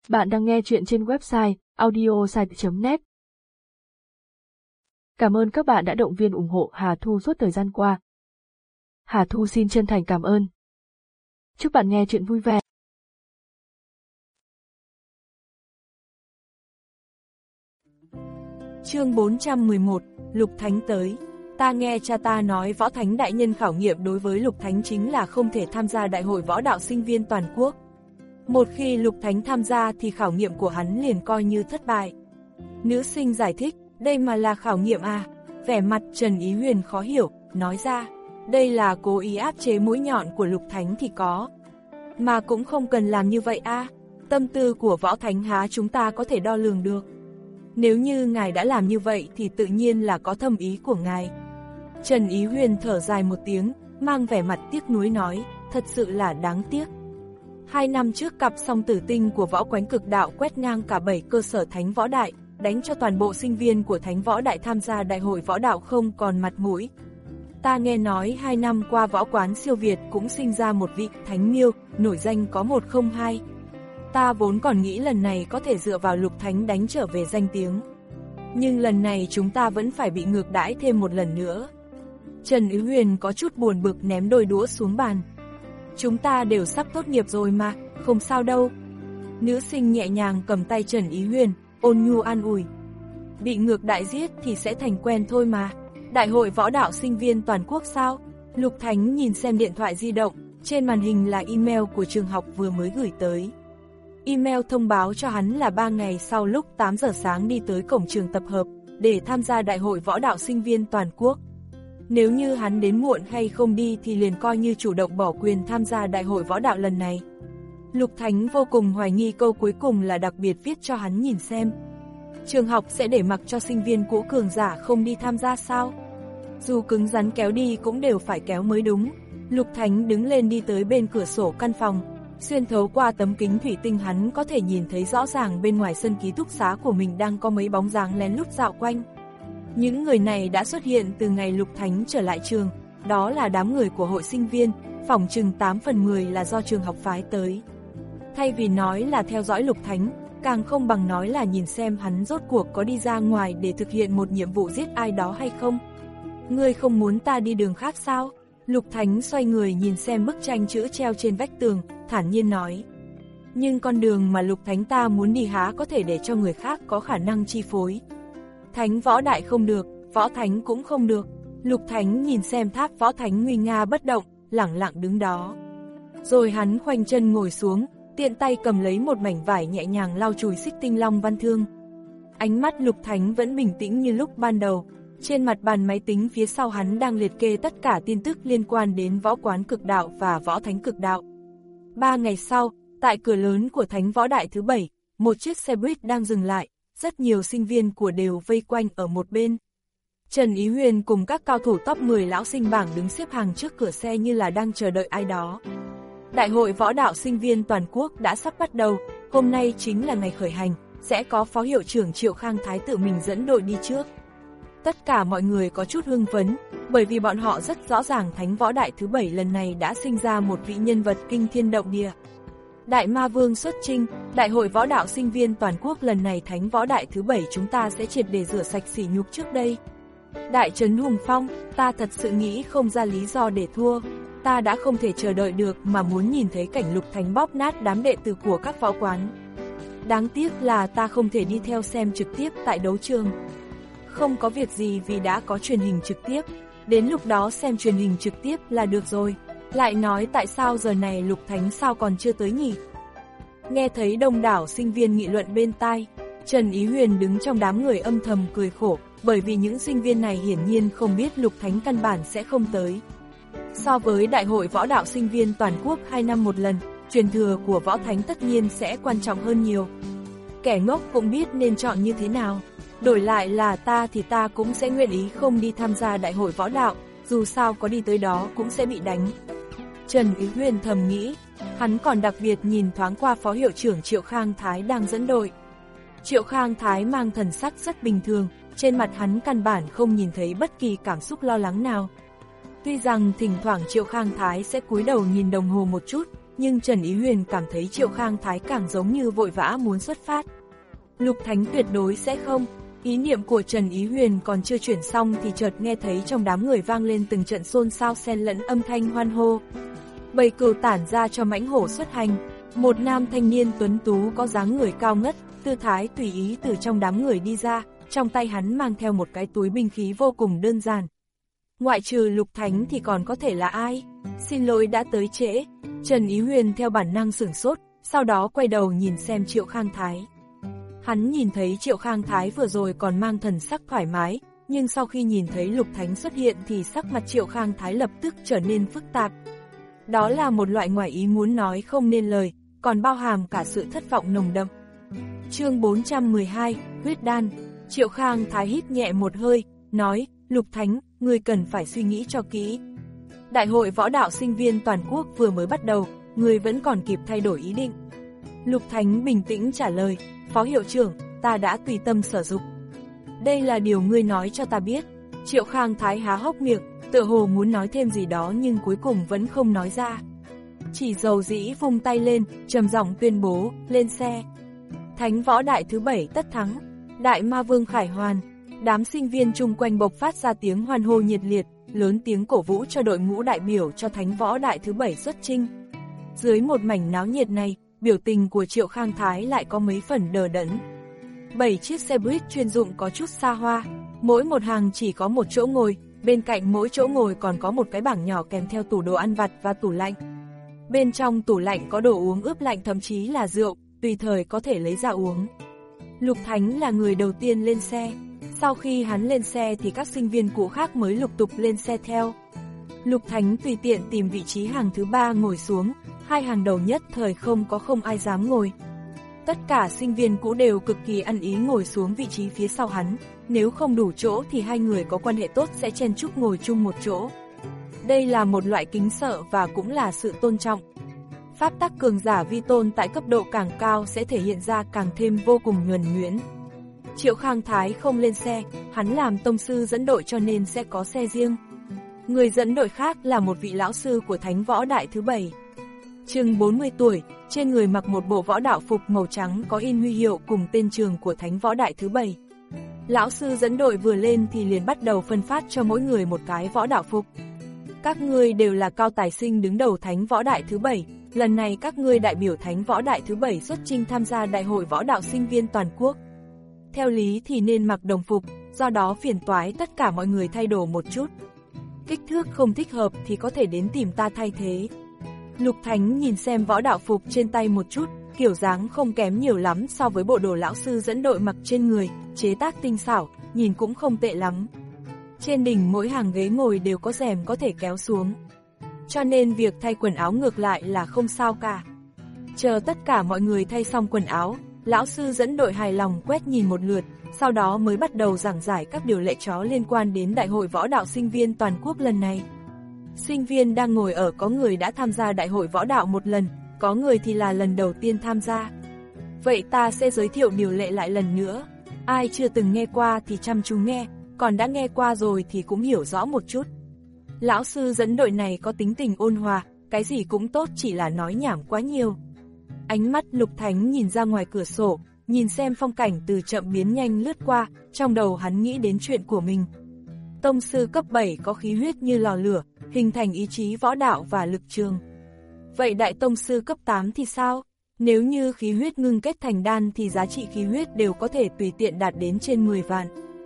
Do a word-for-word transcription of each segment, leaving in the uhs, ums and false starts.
Bạn đang nghe chuyện trên website audiosite chấm net. Cảm ơn các bạn đã động viên ủng hộ Hà Thu suốt thời gian qua. Hà Thu xin chân thành cảm ơn. Chúc bạn nghe chuyện vui vẻ. Chương bốn trăm mười một, Lục Thánh tới. Ta nghe cha ta nói Võ Thánh đại nhân khảo nghiệm đối với Lục Thánh chính là không thể tham gia đại hội võ đạo sinh viên toàn quốc. Một khi Lục Thánh tham gia thì khảo nghiệm của hắn liền coi như thất bại. Nữ sinh giải thích, đây mà là khảo nghiệm à? Vẻ mặt Trần Ý Huyền khó hiểu, nói ra, đây là cố ý áp chế mũi nhọn của Lục Thánh thì có. Mà cũng không cần làm như vậy à? Tâm tư của Võ Thánh há chúng ta có thể đo lường được. Nếu như ngài đã làm như vậy thì tự nhiên là có thâm ý của ngài. Trần Ý Huyền thở dài một tiếng, mang vẻ mặt tiếc nuối nói, thật sự là đáng tiếc. Hai năm trước cặp song tử tinh của Võ Quánh Cực Đạo quét ngang cả bảy cơ sở Thánh Võ Đại, đánh cho toàn bộ sinh viên của Thánh Võ Đại tham gia đại hội võ đạo không còn mặt mũi. Ta nghe nói hai năm qua võ quán siêu Việt cũng sinh ra một vị Thánh Miêu, nổi danh có một không hai. Ta vốn còn nghĩ lần này có thể dựa vào Lục Thánh đánh trở về danh tiếng. Nhưng lần này chúng ta vẫn phải bị ngược đãi thêm một lần nữa. Trần Ý Huyền có chút buồn bực ném đôi đũa xuống bàn. Chúng ta đều sắp tốt nghiệp rồi mà, không sao đâu. Nữ sinh nhẹ nhàng cầm tay Trần Ý Huyền, ôn nhu an ủi. Bị ngược đại giết thì sẽ thành quen thôi mà. Đại hội võ đạo sinh viên toàn quốc sao? Lục Thánh nhìn xem điện thoại di động, trên màn hình là email của trường học vừa mới gửi tới. Email thông báo cho hắn là ba ngày sau lúc tám giờ sáng đi tới cổng trường tập hợp, để tham gia đại hội võ đạo sinh viên toàn quốc. Nếu như hắn đến muộn hay không đi thì liền coi như chủ động bỏ quyền tham gia đại hội võ đạo lần này. Lục Thánh vô cùng hoài nghi câu cuối cùng là đặc biệt viết cho hắn nhìn xem. Trường học sẽ để mặc cho sinh viên cũ cường giả không đi tham gia sao? Dù cứng rắn kéo đi cũng đều phải kéo mới đúng. Lục Thánh đứng lên đi tới bên cửa sổ căn phòng. Xuyên thấu qua tấm kính thủy tinh hắn có thể nhìn thấy rõ ràng bên ngoài sân ký túc xá của mình đang có mấy bóng dáng lén lút dạo quanh. Những người này đã xuất hiện từ ngày Lục Thánh trở lại trường, đó là đám người của hội sinh viên, phỏng chừng tám phần mười là do trường học phái tới. Thay vì nói là theo dõi Lục Thánh, càng không bằng nói là nhìn xem hắn rốt cuộc có đi ra ngoài để thực hiện một nhiệm vụ giết ai đó hay không. Ngươi không muốn ta đi đường khác sao? Lục Thánh xoay người nhìn xem bức tranh chữ treo trên vách tường, thản nhiên nói. Nhưng con đường mà Lục Thánh ta muốn đi há có thể để cho người khác có khả năng chi phối. Thánh Võ Đại không được, Võ Thánh cũng không được. Lục Thánh nhìn xem tháp Võ Thánh nguy nga bất động, lẳng lặng đứng đó. Rồi hắn khoanh chân ngồi xuống, tiện tay cầm lấy một mảnh vải nhẹ nhàng lau chùi xích tinh long văn thương. Ánh mắt Lục Thánh vẫn bình tĩnh như lúc ban đầu. Trên mặt bàn máy tính phía sau hắn đang liệt kê tất cả tin tức liên quan đến Võ Quán Cực Đạo và Võ Thánh Cực Đạo. Ba ngày sau, tại cửa lớn của Thánh Võ Đại thứ bảy, một chiếc xe buýt đang dừng lại, rất nhiều sinh viên của đều vây quanh ở một bên. Trần Ý Huyền cùng các cao thủ top mười lão sinh bảng đứng xếp hàng trước cửa xe như là đang chờ đợi ai đó. Đại hội võ đạo sinh viên toàn quốc đã sắp bắt đầu, hôm nay chính là ngày khởi hành, sẽ có Phó Hiệu trưởng Triệu Khang Thái tự mình dẫn đội đi trước. Tất cả mọi người có chút hưng phấn, bởi vì bọn họ rất rõ ràng Thánh Võ Đại thứ bảy lần này đã sinh ra một vị nhân vật kinh thiên động địa. Đại Ma Vương xuất chinh, Đại hội võ đạo sinh viên toàn quốc lần này Thánh Võ Đại thứ bảy chúng ta sẽ triệt để rửa sạch sỉ nhục trước đây. Đại trấn hùng phong, ta thật sự nghĩ không ra lý do để thua. Ta đã không thể chờ đợi được mà muốn nhìn thấy cảnh Lục Thánh bóp nát đám đệ tử của các võ quán. Đáng tiếc là ta không thể đi theo xem trực tiếp tại đấu trường. Không có việc gì vì đã có truyền hình trực tiếp, đến lúc đó xem truyền hình trực tiếp là được rồi. Lại nói tại sao giờ này Lục Thánh sao còn chưa tới nhỉ? Nghe thấy đông đảo sinh viên nghị luận bên tai, Trần Ý Huyền đứng trong đám người âm thầm cười khổ, bởi vì những sinh viên này hiển nhiên không biết Lục Thánh căn bản sẽ không tới. So với Đại hội võ đạo sinh viên toàn quốc hai năm một lần, truyền thừa của Võ Thánh tất nhiên sẽ quan trọng hơn nhiều. Kẻ ngốc cũng biết nên chọn như thế nào. Đổi lại là ta thì ta cũng sẽ nguyện ý không đi tham gia đại hội võ đạo, dù sao có đi tới đó cũng sẽ bị đánh. Trần Ý Huyền thầm nghĩ, hắn còn đặc biệt nhìn thoáng qua Phó Hiệu trưởng Triệu Khang Thái đang dẫn đội. Triệu Khang Thái mang thần sắc rất bình thường, trên mặt hắn căn bản không nhìn thấy bất kỳ cảm xúc lo lắng nào. Tuy rằng thỉnh thoảng Triệu Khang Thái sẽ cúi đầu nhìn đồng hồ một chút, nhưng Trần Ý Huyền cảm thấy Triệu Khang Thái càng giống như vội vã muốn xuất phát. Lục Thánh tuyệt đối sẽ không. Ý niệm của Trần Ý Huyền còn chưa chuyển xong thì chợt nghe thấy trong đám người vang lên từng trận xôn xao xen lẫn âm thanh hoan hô. Bầy cừu tản ra cho mãnh hổ xuất hành, một nam thanh niên tuấn tú có dáng người cao ngất, tư thái tùy ý từ trong đám người đi ra, trong tay hắn mang theo một cái túi binh khí vô cùng đơn giản. Ngoại trừ Lục Thánh thì còn có thể là ai? Xin lỗi đã tới trễ. Trần Ý Huyền theo bản năng sửng sốt, sau đó quay đầu nhìn xem Triệu Khang Thái. Hắn nhìn thấy Triệu Khang Thái vừa rồi còn mang thần sắc thoải mái, nhưng sau khi nhìn thấy Lục Thánh xuất hiện thì sắc mặt Triệu Khang Thái lập tức trở nên phức tạp. Đó là một loại ngoài ý muốn nói không nên lời, còn bao hàm cả sự thất vọng nồng đậm. Chương bốn trăm mười hai, huyết đan. Triệu Khang Thái hít nhẹ một hơi, nói, Lục Thánh, ngươi cần phải suy nghĩ cho kỹ. Đại hội võ đạo sinh viên toàn quốc vừa mới bắt đầu, ngươi vẫn còn kịp thay đổi ý định. Lục Thánh bình tĩnh trả lời, Phó hiệu trưởng, ta đã tùy tâm sở dục. Đây là điều ngươi nói cho ta biết. Triệu Khang Thái há hốc miệng, tựa hồ muốn nói thêm gì đó nhưng cuối cùng vẫn không nói ra. Chỉ dầu dĩ vung tay lên, trầm giọng tuyên bố, lên xe. Thánh võ đại thứ bảy tất thắng, Đại Ma Vương khải hoàn. Đám sinh viên chung quanh bộc phát ra tiếng hoan hô nhiệt liệt, lớn tiếng cổ vũ cho đội ngũ đại biểu cho Thánh võ đại thứ bảy xuất chinh. Dưới một mảnh náo nhiệt này, biểu tình của Triệu Khang Thái lại có mấy phần đờ đẫn. Bảy chiếc xe buýt chuyên dụng có chút xa hoa, mỗi một hàng chỉ có một chỗ ngồi, bên cạnh mỗi chỗ ngồi còn có một cái bảng nhỏ kèm theo tủ đồ ăn vặt và tủ lạnh. Bên trong tủ lạnh có đồ uống ướp lạnh thậm chí là rượu, tùy thời có thể lấy ra uống. Lục Thánh là người đầu tiên lên xe, sau khi hắn lên xe thì các sinh viên cũ khác mới lục tục lên xe theo. Lục Thánh tùy tiện tìm vị trí hàng thứ ba ngồi xuống, hai hàng đầu nhất thời không có không ai dám ngồi. Tất cả sinh viên cũ đều cực kỳ ăn ý ngồi xuống vị trí phía sau hắn, nếu không đủ chỗ thì hai người có quan hệ tốt sẽ chen chúc ngồi chung một chỗ. Đây là một loại kính sợ và cũng là sự tôn trọng. Pháp tắc cường giả vi tôn tại cấp độ càng cao sẽ thể hiện ra càng thêm vô cùng nhuần nhuyễn. Triệu Khang Thái không lên xe, hắn làm tông sư dẫn đội cho nên sẽ có xe riêng. Người dẫn đội khác là một vị lão sư của Thánh võ đại thứ bảy. Chừng bốn mươi tuổi, trên người mặc một bộ võ đạo phục màu trắng có in huy hiệu cùng tên trường của Thánh võ đại thứ bảy. Lão sư dẫn đội vừa lên thì liền bắt đầu phân phát cho mỗi người một cái võ đạo phục. Các ngươi đều là cao tài sinh đứng đầu Thánh võ đại thứ bảy, lần này các ngươi đại biểu Thánh võ đại thứ bảy xuất chinh tham gia đại hội võ đạo sinh viên toàn quốc. Theo lý thì nên mặc đồng phục, do đó phiền toái tất cả mọi người thay đổi một chút. Kích thước không thích hợp thì có thể đến tìm ta thay thế. Lục Thánh nhìn xem võ đạo phục trên tay một chút, kiểu dáng không kém nhiều lắm so với bộ đồ lão sư dẫn đội mặc trên người, chế tác tinh xảo, nhìn cũng không tệ lắm. Trên đỉnh mỗi hàng ghế ngồi đều có rèm có thể kéo xuống, cho nên việc thay quần áo ngược lại là không sao cả. Chờ tất cả mọi người thay xong quần áo, lão sư dẫn đội hài lòng quét nhìn một lượt, sau đó mới bắt đầu giảng giải các điều lệ chó liên quan đến Đại hội võ đạo sinh viên toàn quốc lần này. Sinh viên đang ngồi ở có người đã tham gia Đại hội võ đạo một lần, có người thì là lần đầu tiên tham gia. Vậy ta sẽ giới thiệu điều lệ lại lần nữa. Ai chưa từng nghe qua thì chăm chú nghe, còn đã nghe qua rồi thì cũng hiểu rõ một chút. Lão sư dẫn đội này có tính tình ôn hòa, cái gì cũng tốt chỉ là nói nhảm quá nhiều. Ánh mắt Lục Thánh nhìn ra ngoài cửa sổ, nhìn xem phong cảnh từ chậm biến nhanh lướt qua, trong đầu hắn nghĩ đến chuyện của mình. Tông sư cấp bảy có khí huyết như lò lửa, hình thành ý chí võ đạo và lực trường. Vậy đại tông sư cấp tám thì sao? Nếu như khí huyết ngưng kết thành đan thì giá trị khí huyết đều có thể tùy tiện đạt đến trên mười vạn.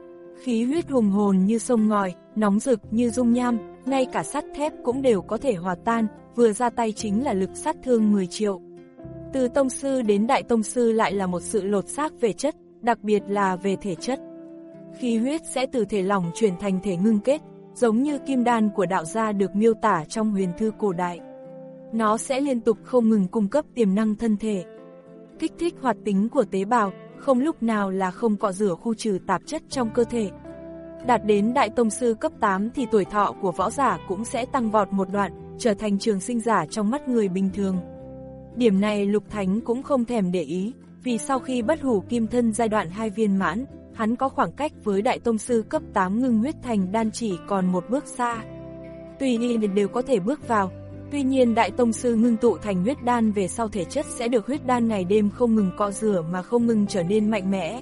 Khí huyết hùng hồn như sông ngòi, nóng rực như dung nham, ngay cả sắt thép cũng đều có thể hòa tan, vừa ra tay chính là lực sát thương mười triệu. Từ tông sư đến đại tông sư lại là một sự lột xác về chất, đặc biệt là về thể chất. Khí huyết sẽ từ thể lỏng chuyển thành thể ngưng kết, giống như kim đan của đạo gia được miêu tả trong huyền thư cổ đại. Nó sẽ liên tục không ngừng cung cấp tiềm năng thân thể, kích thích hoạt tính của tế bào, không lúc nào là không cọ rửa khu trừ tạp chất trong cơ thể. Đạt đến đại tông sư cấp tám thì tuổi thọ của võ giả cũng sẽ tăng vọt một đoạn, trở thành trường sinh giả trong mắt người bình thường. Điểm này Lục Thánh cũng không thèm để ý, vì sau khi bất hủ kim thân giai đoạn hai viên mãn, hắn có khoảng cách với đại tông sư cấp tám ngưng huyết thành đan chỉ còn một bước xa. Tùy y đều có thể bước vào, Tuy nhiên đại tông sư ngưng tụ thành huyết đan về sau thể chất sẽ được huyết đan ngày đêm không ngừng cọ rửa mà không ngừng trở nên mạnh mẽ.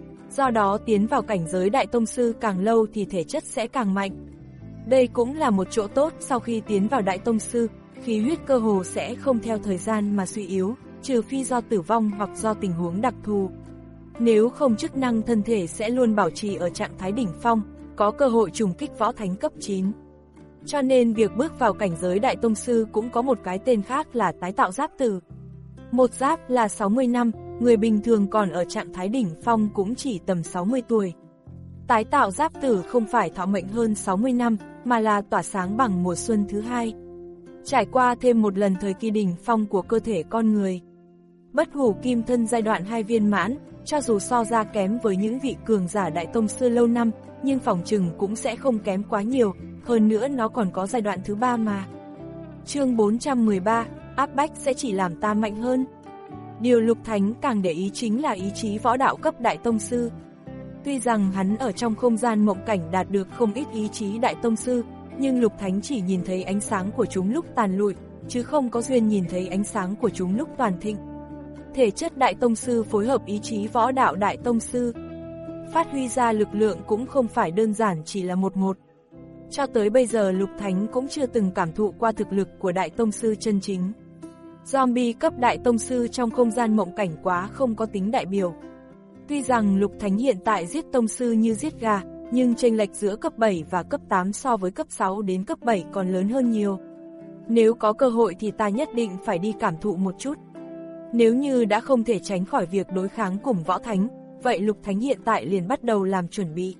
Do đó tiến vào cảnh giới đại tông sư càng lâu thì thể chất sẽ càng mạnh. Đây cũng là một chỗ tốt, sau khi tiến vào đại tông sư, khí huyết cơ hồ sẽ không theo thời gian mà suy yếu, trừ phi do tử vong hoặc do tình huống đặc thù. Nếu không chức năng thân thể sẽ luôn bảo trì ở trạng thái đỉnh phong, có cơ hội trùng kích võ thánh cấp chín. Cho nên việc bước vào cảnh giới đại tông sư cũng có một cái tên khác là tái tạo giáp tử. Một giáp là sáu mươi năm, người bình thường còn ở trạng thái đỉnh phong cũng chỉ tầm sáu mươi tuổi. Tái tạo giáp tử không phải thọ mệnh hơn sáu mươi năm, mà là tỏa sáng bằng mùa xuân thứ hai. Trải qua thêm một lần thời kỳ đỉnh phong của cơ thể con người. Bất hủ kim thân giai đoạn hai viên mãn, cho dù so ra kém với những vị cường giả đại tông sư lâu năm, nhưng phỏng chừng cũng sẽ không kém quá nhiều, hơn nữa nó còn có giai đoạn thứ ba mà. Chương bốn trăm mười ba, áp bách sẽ chỉ làm ta mạnh hơn. Điều Lục Thánh càng để ý chính là ý chí võ đạo cấp đại tông sư. Tuy rằng hắn ở trong không gian mộng cảnh đạt được không ít ý chí đại tông sư, nhưng Lục Thánh chỉ nhìn thấy ánh sáng của chúng lúc tàn lụi, chứ không có duyên nhìn thấy ánh sáng của chúng lúc toàn thịnh. Thể chất đại tông sư phối hợp ý chí võ đạo đại tông sư, phát huy ra lực lượng cũng không phải đơn giản chỉ là một một. Cho tới bây giờ Lục Thánh cũng chưa từng cảm thụ qua thực lực của đại tông sư chân chính. Zombie cấp đại tông sư trong không gian mộng cảnh quá không có tính đại biểu. Tuy rằng Lục Thánh hiện tại giết tông sư như giết gà, nhưng chênh lệch giữa cấp bảy và cấp tám so với cấp sáu đến cấp bảy còn lớn hơn nhiều. Nếu có cơ hội thì ta nhất định phải đi cảm thụ một chút. Nếu như đã không thể tránh khỏi việc đối kháng cùng võ thánh, vậy Lục Thánh hiện tại liền bắt đầu làm chuẩn bị.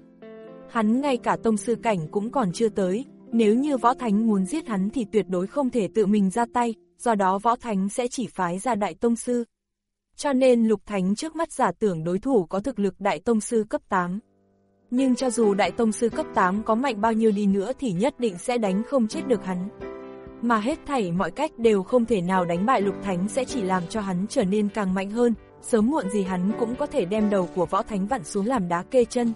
Hắn ngay cả tông sư cảnh cũng còn chưa tới, nếu như võ thánh muốn giết hắn thì tuyệt đối không thể tự mình ra tay, do đó võ thánh sẽ chỉ phái ra đại tông sư. Cho nên Lục Thánh trước mắt giả tưởng đối thủ có thực lực đại tông sư cấp tám. Nhưng cho dù đại tông sư cấp tám có mạnh bao nhiêu đi nữa thì nhất định sẽ đánh không chết được hắn. Mà hết thảy mọi cách đều không thể nào đánh bại Lục Thánh, sẽ chỉ làm cho hắn trở nên càng mạnh hơn, sớm muộn gì hắn cũng có thể đem đầu của võ thánh vặn xuống làm đá kê chân.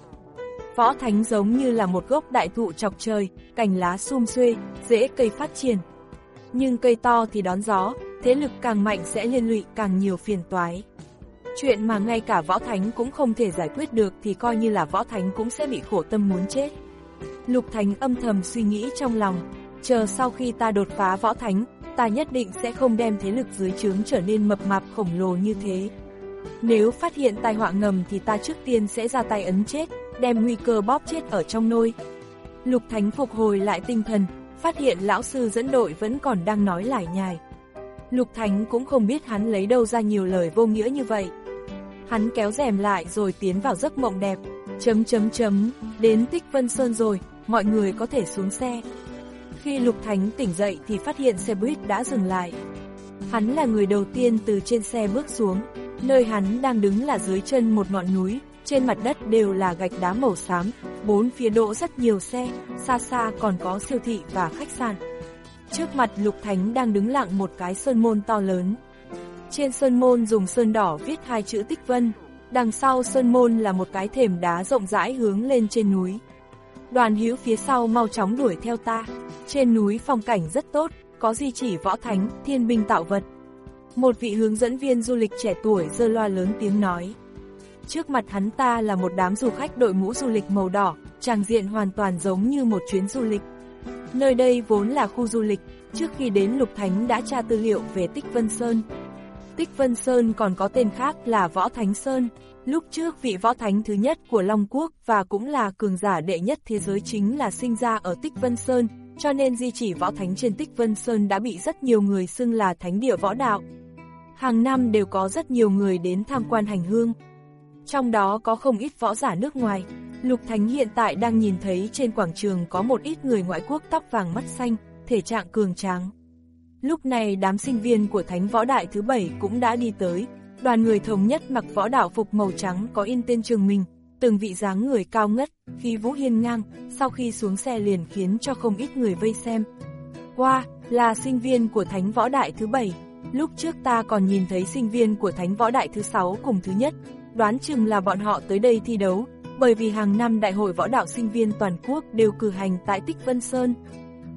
Võ thánh giống như là một gốc đại thụ chọc trời, cành lá sum xuê, rễ cây phát triển. Nhưng cây to thì đón gió, thế lực càng mạnh sẽ liên lụy càng nhiều phiền toái. Chuyện mà ngay cả võ thánh cũng không thể giải quyết được thì coi như là võ thánh cũng sẽ bị khổ tâm muốn chết. Lục Thánh âm thầm suy nghĩ trong lòng, chờ sau khi ta đột phá võ thánh, ta nhất định sẽ không đem thế lực dưới trướng trở nên mập mạp khổng lồ như thế. Nếu phát hiện tai họa ngầm thì ta trước tiên sẽ ra tay ấn chết, đem nguy cơ bóp chết ở trong nôi. Lục Thánh phục hồi lại tinh thần, phát hiện lão sư dẫn đội vẫn còn đang nói lải nhải. Lục Thánh cũng không biết hắn lấy đâu ra nhiều lời vô nghĩa như vậy. Hắn kéo rèm lại rồi tiến vào giấc mộng đẹp. Chấm chấm chấm, đến Tích Vân Sơn rồi, mọi người có thể xuống xe. Khi Lục Thánh tỉnh dậy thì phát hiện xe buýt đã dừng lại. Hắn là người đầu tiên từ trên xe bước xuống. Nơi hắn đang đứng là dưới chân một ngọn núi, trên mặt đất đều là gạch đá màu xám, bốn phía đỗ rất nhiều xe, xa xa còn có siêu thị và khách sạn. Trước mặt Lục Thánh đang đứng lặng một cái sơn môn to lớn. Trên sơn môn dùng sơn đỏ viết hai chữ Tích Vân, đằng sau sơn môn là một cái thềm đá rộng rãi hướng lên trên núi. Đoàn Hữu phía sau mau chóng đuổi theo ta. Trên núi phong cảnh rất tốt, có di chỉ võ thánh, thiên binh tạo vật. Một vị hướng dẫn viên du lịch trẻ tuổi giơ loa lớn tiếng nói. Trước mặt hắn ta là một đám du khách đội mũ du lịch màu đỏ, tràng diện hoàn toàn giống như một chuyến du lịch. Nơi đây vốn là khu du lịch, trước khi đến Lục Thánh đã tra tư liệu về Tích Vân Sơn. Tích Vân Sơn còn có tên khác là Võ Thánh Sơn. Lúc trước vị võ thánh thứ nhất của Long Quốc và cũng là cường giả đệ nhất thế giới chính là sinh ra ở Tích Vân Sơn, cho nên di chỉ võ thánh trên Tích Vân Sơn đã bị rất nhiều người xưng là thánh địa võ đạo. Hàng năm đều có rất nhiều người đến tham quan hành hương. Trong đó có không ít võ giả nước ngoài. Lục Thánh hiện tại đang nhìn thấy trên quảng trường có một ít người ngoại quốc tóc vàng mắt xanh, thể trạng cường tráng. Lúc này đám sinh viên của Thánh Võ Đại thứ bảy cũng đã đi tới. Đoàn người thống nhất mặc võ đạo phục màu trắng có in tên trường mình, từng vị dáng người cao ngất, khí vũ hiên ngang, sau khi xuống xe liền khiến cho không ít người vây xem. Wow, là sinh viên của Thánh Võ Đại thứ bảy. Lúc trước ta còn nhìn thấy sinh viên của Thánh Võ Đại thứ sáu cùng thứ nhất, đoán chừng là bọn họ tới đây thi đấu, bởi vì hàng năm đại hội võ đạo sinh viên toàn quốc đều cử hành tại Tích Vân Sơn.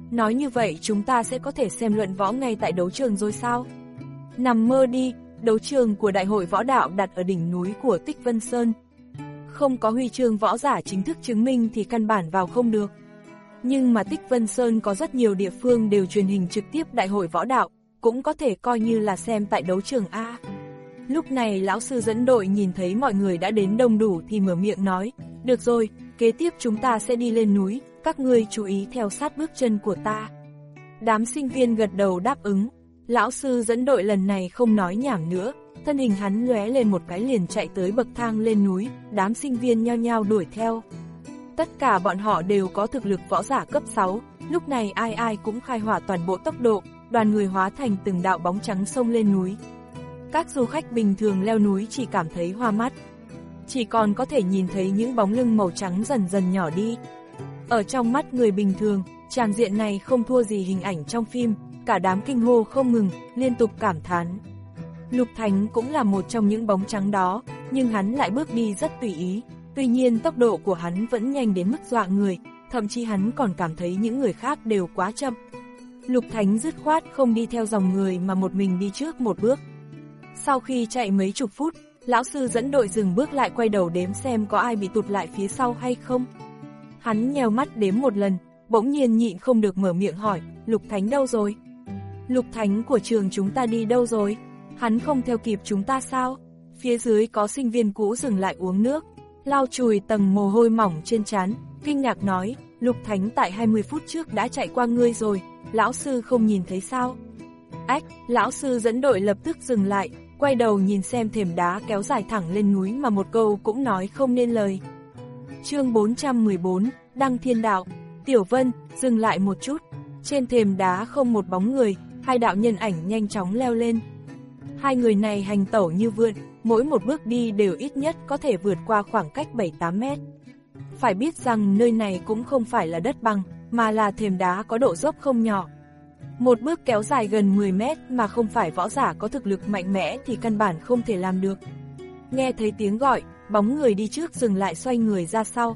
Nói như vậy chúng ta sẽ có thể xem luận võ ngay tại đấu trường rồi sao? Nằm mơ đi, đấu trường của Đại hội Võ Đạo đặt ở đỉnh núi của Tích Vân Sơn. Không có huy chương võ giả chính thức chứng minh thì căn bản vào không được. Nhưng mà Tích Vân Sơn có rất nhiều địa phương đều truyền hình trực tiếp Đại hội Võ Đạo, cũng có thể coi như là xem tại đấu trường A. Lúc này lão sư dẫn đội nhìn thấy mọi người đã đến đông đủ thì mở miệng nói, được rồi, kế tiếp chúng ta sẽ đi lên núi, các ngươi chú ý theo sát bước chân của ta. Đám sinh viên gật đầu đáp ứng, lão sư dẫn đội lần này không nói nhảm nữa, thân hình hắn lóe lên một cái liền chạy tới bậc thang lên núi, đám sinh viên nhao nhao đuổi theo. Tất cả bọn họ đều có thực lực võ giả cấp sáu, lúc này ai ai cũng khai hỏa toàn bộ tốc độ, đoàn người hóa thành từng đạo bóng trắng xông lên núi. Các du khách bình thường leo núi chỉ cảm thấy hoa mắt, chỉ còn có thể nhìn thấy những bóng lưng màu trắng dần dần nhỏ đi. Ở trong mắt người bình thường, tràng diện này không thua gì hình ảnh trong phim, cả đám kinh hô không ngừng, liên tục cảm thán. Lục Thánh cũng là một trong những bóng trắng đó, nhưng hắn lại bước đi rất tùy ý, tuy nhiên tốc độ của hắn vẫn nhanh đến mức dọa người, thậm chí hắn còn cảm thấy những người khác đều quá chậm. Lục Thánh dứt khoát không đi theo dòng người mà một mình đi trước một bước. Sau khi chạy mấy chục phút, lão sư dẫn đội dừng bước lại quay đầu đếm xem có ai bị tụt lại phía sau hay không. Hắn nheo mắt đếm một lần, bỗng nhiên nhịn không được mở miệng hỏi, Lục Thánh đâu rồi? Lục Thánh của trường chúng ta đi đâu rồi? Hắn không theo kịp chúng ta sao? Phía dưới có sinh viên cũ dừng lại uống nước, lau chùi tầng mồ hôi mỏng trên trán, kinh ngạc nói, Lục Thánh tại hai mươi phút trước đã chạy qua ngươi rồi, lão sư không nhìn thấy sao? Ách, lão sư dẫn đội lập tức dừng lại, quay đầu nhìn xem thềm đá kéo dài thẳng lên núi mà một câu cũng nói không nên lời. Chương bốn trăm mười bốn, Đăng Thiên Đạo. Tiểu Vân, dừng lại một chút. Trên thềm đá không một bóng người, hai đạo nhân ảnh nhanh chóng leo lên. Hai người này hành tẩu như vượn, mỗi một bước đi đều ít nhất có thể vượt qua khoảng cách bảy tám mét. Phải biết rằng nơi này cũng không phải là đất bằng, mà là thềm đá có độ dốc không nhỏ. Một bước kéo dài gần mười mét mà không phải võ giả có thực lực mạnh mẽ thì căn bản không thể làm được. Nghe thấy tiếng gọi, bóng người đi trước dừng lại xoay người ra sau.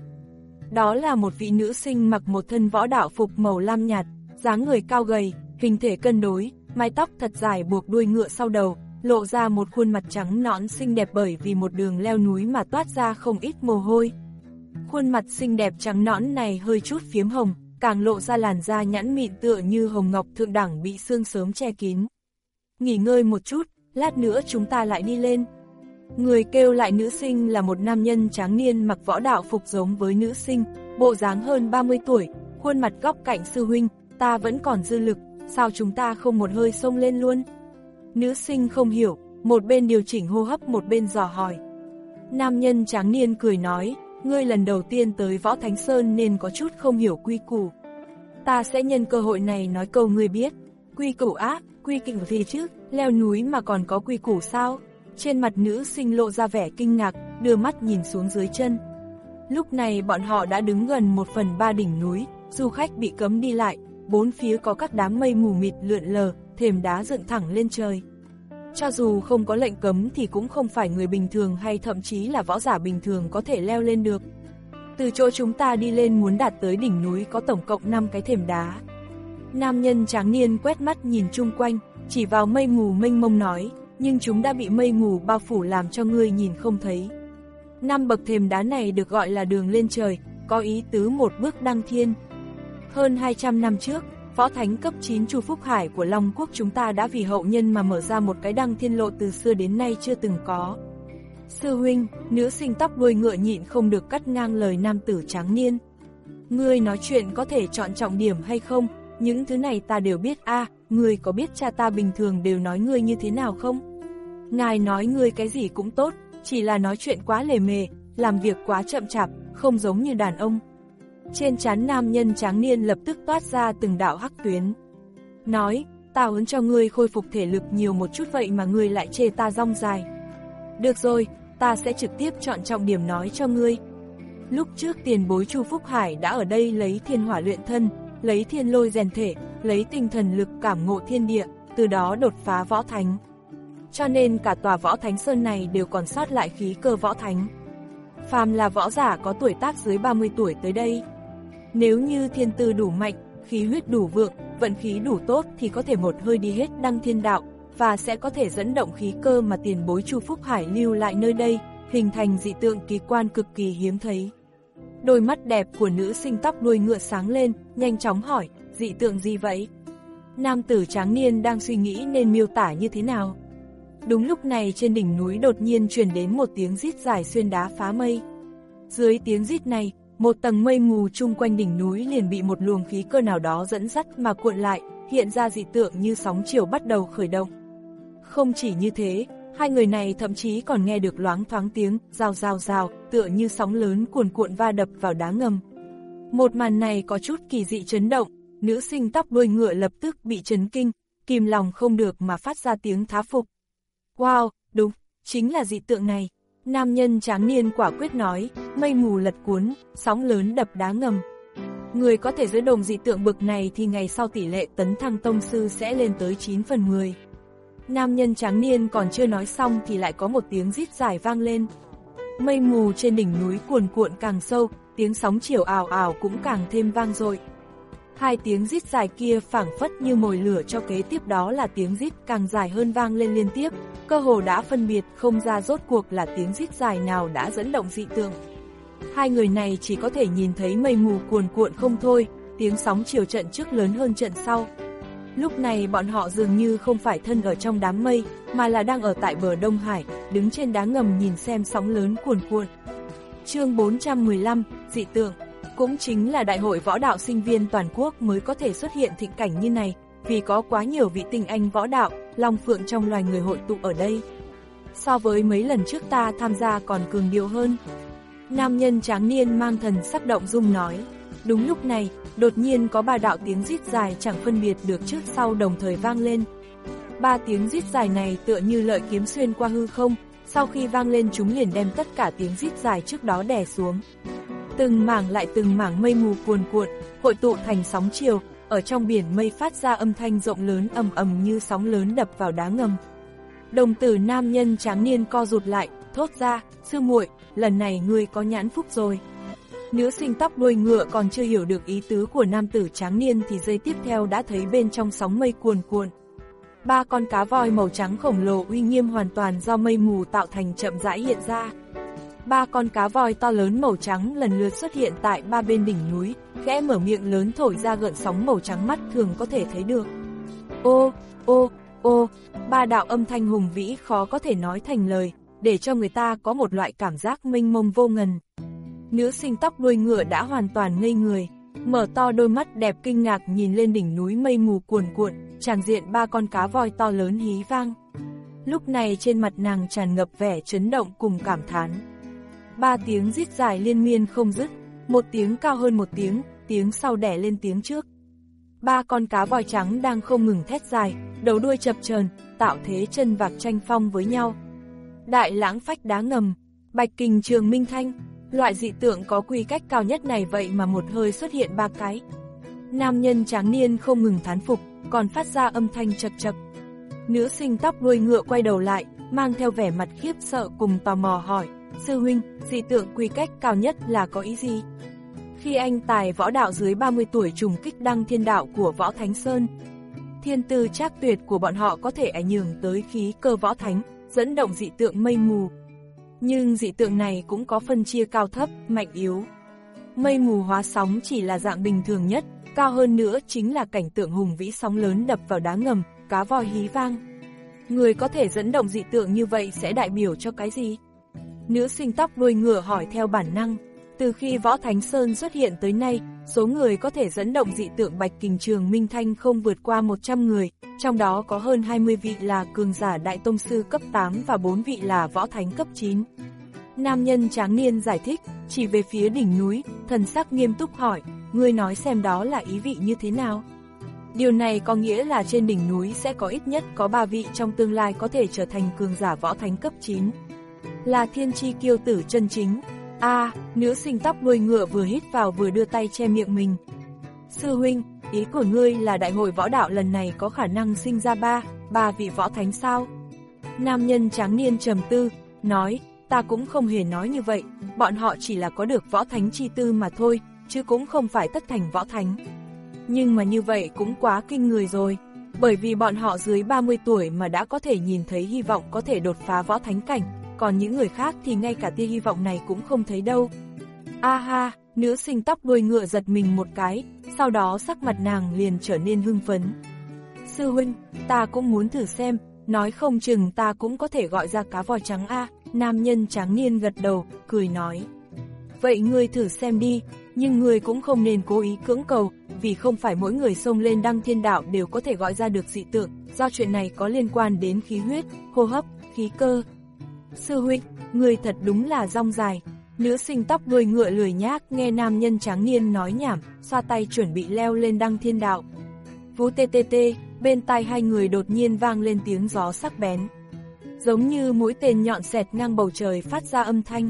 Đó là một vị nữ sinh mặc một thân võ đạo phục màu lam nhạt, dáng người cao gầy, hình thể cân đối, mái tóc thật dài buộc đuôi ngựa sau đầu, lộ ra một khuôn mặt trắng nõn xinh đẹp bởi vì một đường leo núi mà toát ra không ít mồ hôi. Khuôn mặt xinh đẹp trắng nõn này hơi chút phiếm hồng, càng lộ ra làn da nhẵn mịn tựa như hồng ngọc thượng đẳng bị sương sớm che kín. Nghỉ ngơi một chút, lát nữa chúng ta lại đi lên. Người kêu lại nữ sinh là một nam nhân tráng niên mặc võ đạo phục giống với nữ sinh, bộ dáng hơn ba mươi tuổi, khuôn mặt góc cạnh sư huynh, ta vẫn còn dư lực, sao chúng ta không một hơi xông lên luôn? Nữ sinh không hiểu, một bên điều chỉnh hô hấp một bên dò hỏi. Nam nhân tráng niên cười nói, ngươi lần đầu tiên tới Võ Thánh Sơn nên có chút không hiểu quy củ. Ta sẽ nhân cơ hội này nói câu ngươi biết. Quy củ á, quy củ gì chứ, leo núi mà còn có quy củ sao? Trên mặt nữ sinh lộ ra vẻ kinh ngạc, đưa mắt nhìn xuống dưới chân. Lúc này bọn họ đã đứng gần một phần ba đỉnh núi, du khách bị cấm đi lại, bốn phía có các đám mây mù mịt lượn lờ, thềm đá dựng thẳng lên trời. Cho dù không có lệnh cấm thì cũng không phải người bình thường hay thậm chí là võ giả bình thường có thể leo lên được. Từ chỗ chúng ta đi lên muốn đạt tới đỉnh núi có tổng cộng năm cái thềm đá. Nam nhân tráng niên quét mắt nhìn chung quanh, chỉ vào mây mù mênh mông nói, nhưng chúng đã bị mây mù bao phủ làm cho ngươi nhìn không thấy. Năm bậc thềm đá này được gọi là đường lên trời, có ý tứ một bước đăng thiên. Hơn hai trăm năm trước, võ thánh cấp chín Chu Phúc Hải của Long Quốc chúng ta đã vì hậu nhân mà mở ra một cái đăng thiên lộ từ xưa đến nay chưa từng có. Sư huynh, nữ sinh tóc đuôi ngựa nhịn không được cắt ngang lời nam tử tráng niên. Ngươi nói chuyện có thể chọn trọng điểm hay không? Những thứ này ta đều biết a. À, ngươi có biết cha ta bình thường đều nói ngươi như thế nào không? Ngài nói ngươi cái gì cũng tốt, chỉ là nói chuyện quá lề mề, làm việc quá chậm chạp, không giống như đàn ông. Trên trán nam nhân tráng niên lập tức toát ra từng đạo hắc tuyến. Nói, ta muốn cho ngươi khôi phục thể lực nhiều một chút vậy mà ngươi lại chê ta rong dài. Được rồi, ta sẽ trực tiếp chọn trọng điểm nói cho ngươi. Lúc trước tiền bối Chu Phúc Hải đã ở đây lấy thiên hỏa luyện thân, lấy thiên lôi rèn thể, lấy tinh thần lực cảm ngộ thiên địa, từ đó đột phá võ thánh. Cho nên cả tòa Võ Thánh Sơn này đều còn sót lại khí cơ võ thánh. Phàm là võ giả có tuổi tác dưới ba mươi tuổi tới đây, nếu như thiên tư đủ mạnh, khí huyết đủ vượng, vận khí đủ tốt thì có thể một hơi đi hết đăng thiên đạo, và sẽ có thể dẫn động khí cơ mà tiền bối Chu Phúc Hải lưu lại nơi đây, hình thành dị tượng kỳ quan cực kỳ hiếm thấy. Đôi mắt đẹp của nữ sinh tóc đuôi ngựa sáng lên, nhanh chóng hỏi, dị tượng gì vậy? Nam tử tráng niên đang suy nghĩ nên miêu tả như thế nào. Đúng lúc này trên đỉnh núi đột nhiên truyền đến một tiếng rít dài xuyên đá phá mây. Dưới tiếng rít này, một tầng mây mù chung quanh đỉnh núi liền bị một luồng khí cơ nào đó dẫn dắt mà cuộn lại, hiện ra dị tượng như sóng chiều bắt đầu khởi động. Không chỉ như thế, hai người này thậm chí còn nghe được loáng thoáng tiếng rào rào rào, tựa như sóng lớn cuồn cuộn va đập vào đá ngầm. Một màn này có chút kỳ dị chấn động, nữ sinh tóc đuôi ngựa lập tức bị chấn kinh, kìm lòng không được mà phát ra tiếng thá phục. Wow, đúng, chính là dị tượng này. Nam nhân tráng niên quả quyết nói, mây mù lật cuốn, sóng lớn đập đá ngầm. Người có thể dẫn động dị tượng bực này thì ngày sau tỷ lệ tấn thăng tông sư sẽ lên tới chín phần mười. Nam nhân tráng niên còn chưa nói xong thì lại có một tiếng rít dài vang lên. Mây mù trên đỉnh núi cuồn cuộn càng sâu, tiếng sóng chiều ào ào cũng càng thêm vang dội. Hai tiếng rít dài kia phảng phất như mồi lửa cho kế tiếp đó là tiếng rít càng dài hơn vang lên liên tiếp, cơ hồ đã phân biệt không ra rốt cuộc là tiếng rít dài nào đã dẫn động dị tượng. Hai người này chỉ có thể nhìn thấy mây mù cuồn cuộn không thôi, tiếng sóng chiều trận trước lớn hơn trận sau. Lúc này bọn họ dường như không phải thân ở trong đám mây, mà là đang ở tại bờ Đông Hải, đứng trên đá ngầm nhìn xem sóng lớn cuồn cuộn. Chương bốn trăm mười lăm, dị tượng. Cũng chính là đại hội võ đạo sinh viên toàn quốc mới có thể xuất hiện thịnh cảnh như này, vì có quá nhiều vị tinh anh võ đạo, long phượng trong loài người hội tụ ở đây. So với mấy lần trước ta tham gia còn cường điệu hơn. Nam nhân tráng niên mang thần sắc động dung nói. Đúng lúc này, đột nhiên có ba đạo tiếng rít dài chẳng phân biệt được trước sau đồng thời vang lên. Ba tiếng rít dài này tựa như lợi kiếm xuyên qua hư không, sau khi vang lên chúng liền đem tất cả tiếng rít dài trước đó đè xuống. Từng mảng lại từng mảng mây mù cuồn cuộn, hội tụ thành sóng chiều, ở trong biển mây phát ra âm thanh rộng lớn ầm ầm như sóng lớn đập vào đá ngầm. Đồng tử nam nhân tráng niên co rụt lại, thốt ra, sư muội, lần này ngươi có nhãn phúc rồi. Nữ sinh tóc đuôi ngựa còn chưa hiểu được ý tứ của nam tử tráng niên thì giây tiếp theo đã thấy bên trong sóng mây cuồn cuộn. Ba con cá voi màu trắng khổng lồ uy nghiêm hoàn toàn do mây mù tạo thành chậm rãi hiện ra. Ba con cá voi to lớn màu trắng lần lượt xuất hiện tại ba bên đỉnh núi, khẽ mở miệng lớn thổi ra gợn sóng màu trắng mắt thường có thể thấy được. Ô, ô, ô, ba đạo âm thanh hùng vĩ khó có thể nói thành lời, để cho người ta có một loại cảm giác mênh mông vô ngần. Nữ sinh tóc đuôi ngựa đã hoàn toàn ngây người, mở to đôi mắt đẹp kinh ngạc nhìn lên đỉnh núi mây mù cuồn cuộn, tràn diện ba con cá voi to lớn hí vang. Lúc này trên mặt nàng tràn ngập vẻ chấn động cùng cảm thán. Ba tiếng rít dài liên miên không dứt, một tiếng cao hơn một tiếng, tiếng sau đẻ lên tiếng trước. Ba con cá voi trắng đang không ngừng thét dài, đầu đuôi chập chờn, tạo thế chân vạc tranh phong với nhau. Đại lãng phách đá ngầm, bạch kình trường minh thanh, loại dị tượng có quy cách cao nhất này vậy mà một hơi xuất hiện ba cái. Nam nhân tráng niên không ngừng thán phục, còn phát ra âm thanh chật chật. Nữ sinh tóc đuôi ngựa quay đầu lại, mang theo vẻ mặt khiếp sợ cùng tò mò hỏi, sư huynh, dị tượng quy cách cao nhất là có ý gì? Khi anh tài võ đạo dưới ba mươi tuổi trùng kích đăng thiên đạo của Võ Thánh Sơn, thiên tư trác tuyệt của bọn họ có thể ảnh hưởng tới khí cơ võ thánh, dẫn động dị tượng mây mù. Nhưng dị tượng này cũng có phân chia cao thấp, mạnh yếu. Mây mù hóa sóng chỉ là dạng bình thường nhất, cao hơn nữa chính là cảnh tượng hùng vĩ sóng lớn đập vào đá ngầm, cá voi hí vang. Người có thể dẫn động dị tượng như vậy sẽ đại biểu cho cái gì? Nữ sinh tóc đuôi ngựa hỏi theo bản năng. Từ khi Võ Thánh Sơn xuất hiện tới nay, số người có thể dẫn động dị tượng bạch kình trường minh thanh không vượt qua một trăm người, trong đó có hơn hai mươi vị là cường giả đại tông sư cấp tám và bốn vị là võ thánh cấp chín. Nam nhân tráng niên giải thích, chỉ về phía đỉnh núi, thần sắc nghiêm túc hỏi, ngươi nói xem đó là ý vị như thế nào? Điều này có nghĩa là trên đỉnh núi sẽ có ít nhất có ba vị trong tương lai có thể trở thành cường giả võ thánh cấp chín. Là thiên chi kiêu tử chân chính. A, à, nữ sinh tóc đuôi ngựa vừa hít vào vừa đưa tay che miệng mình. Sư huynh, ý của ngươi là đại hội võ đạo lần này có khả năng sinh ra ba, ba vị võ thánh sao? Nam nhân tráng niên trầm tư, nói, ta cũng không hề nói như vậy, bọn họ chỉ là có được võ thánh chi tư mà thôi, chứ cũng không phải tất thành võ thánh. nhưng mà như vậy cũng quá kinh người rồi, bởi vì bọn họ dưới ba mươi tuổi mà đã có thể nhìn thấy hy vọng có thể đột phá võ thánh cảnh, còn những người khác thì ngay cả tia hy vọng này cũng không thấy đâu. A ha, nữ sinh tóc đuôi ngựa giật mình một cái, sau đó sắc mặt nàng liền trở nên hưng phấn. Sư huynh, ta cũng muốn thử xem, nói không chừng ta cũng có thể gọi ra cá voi trắng a. Nam nhân tráng niên gật đầu, cười nói. Vậy ngươi thử xem đi, nhưng ngươi cũng không nên cố ý cưỡng cầu, vì không phải mỗi người xông lên đăng thiên đạo đều có thể gọi ra được dị tượng, do chuyện này có liên quan đến khí huyết, hô hấp, khí cơ. Sư huynh, ngươi thật đúng là rong dài. Nữ sinh tóc đuôi ngựa lười nhác nghe nam nhân tráng niên nói nhảm, xoa tay chuẩn bị leo lên đăng thiên đạo. Vú tê tê tê, bên tai hai người đột nhiên vang lên tiếng gió sắc bén. Giống như mũi tên nhọn xẹt ngang bầu trời phát ra âm thanh.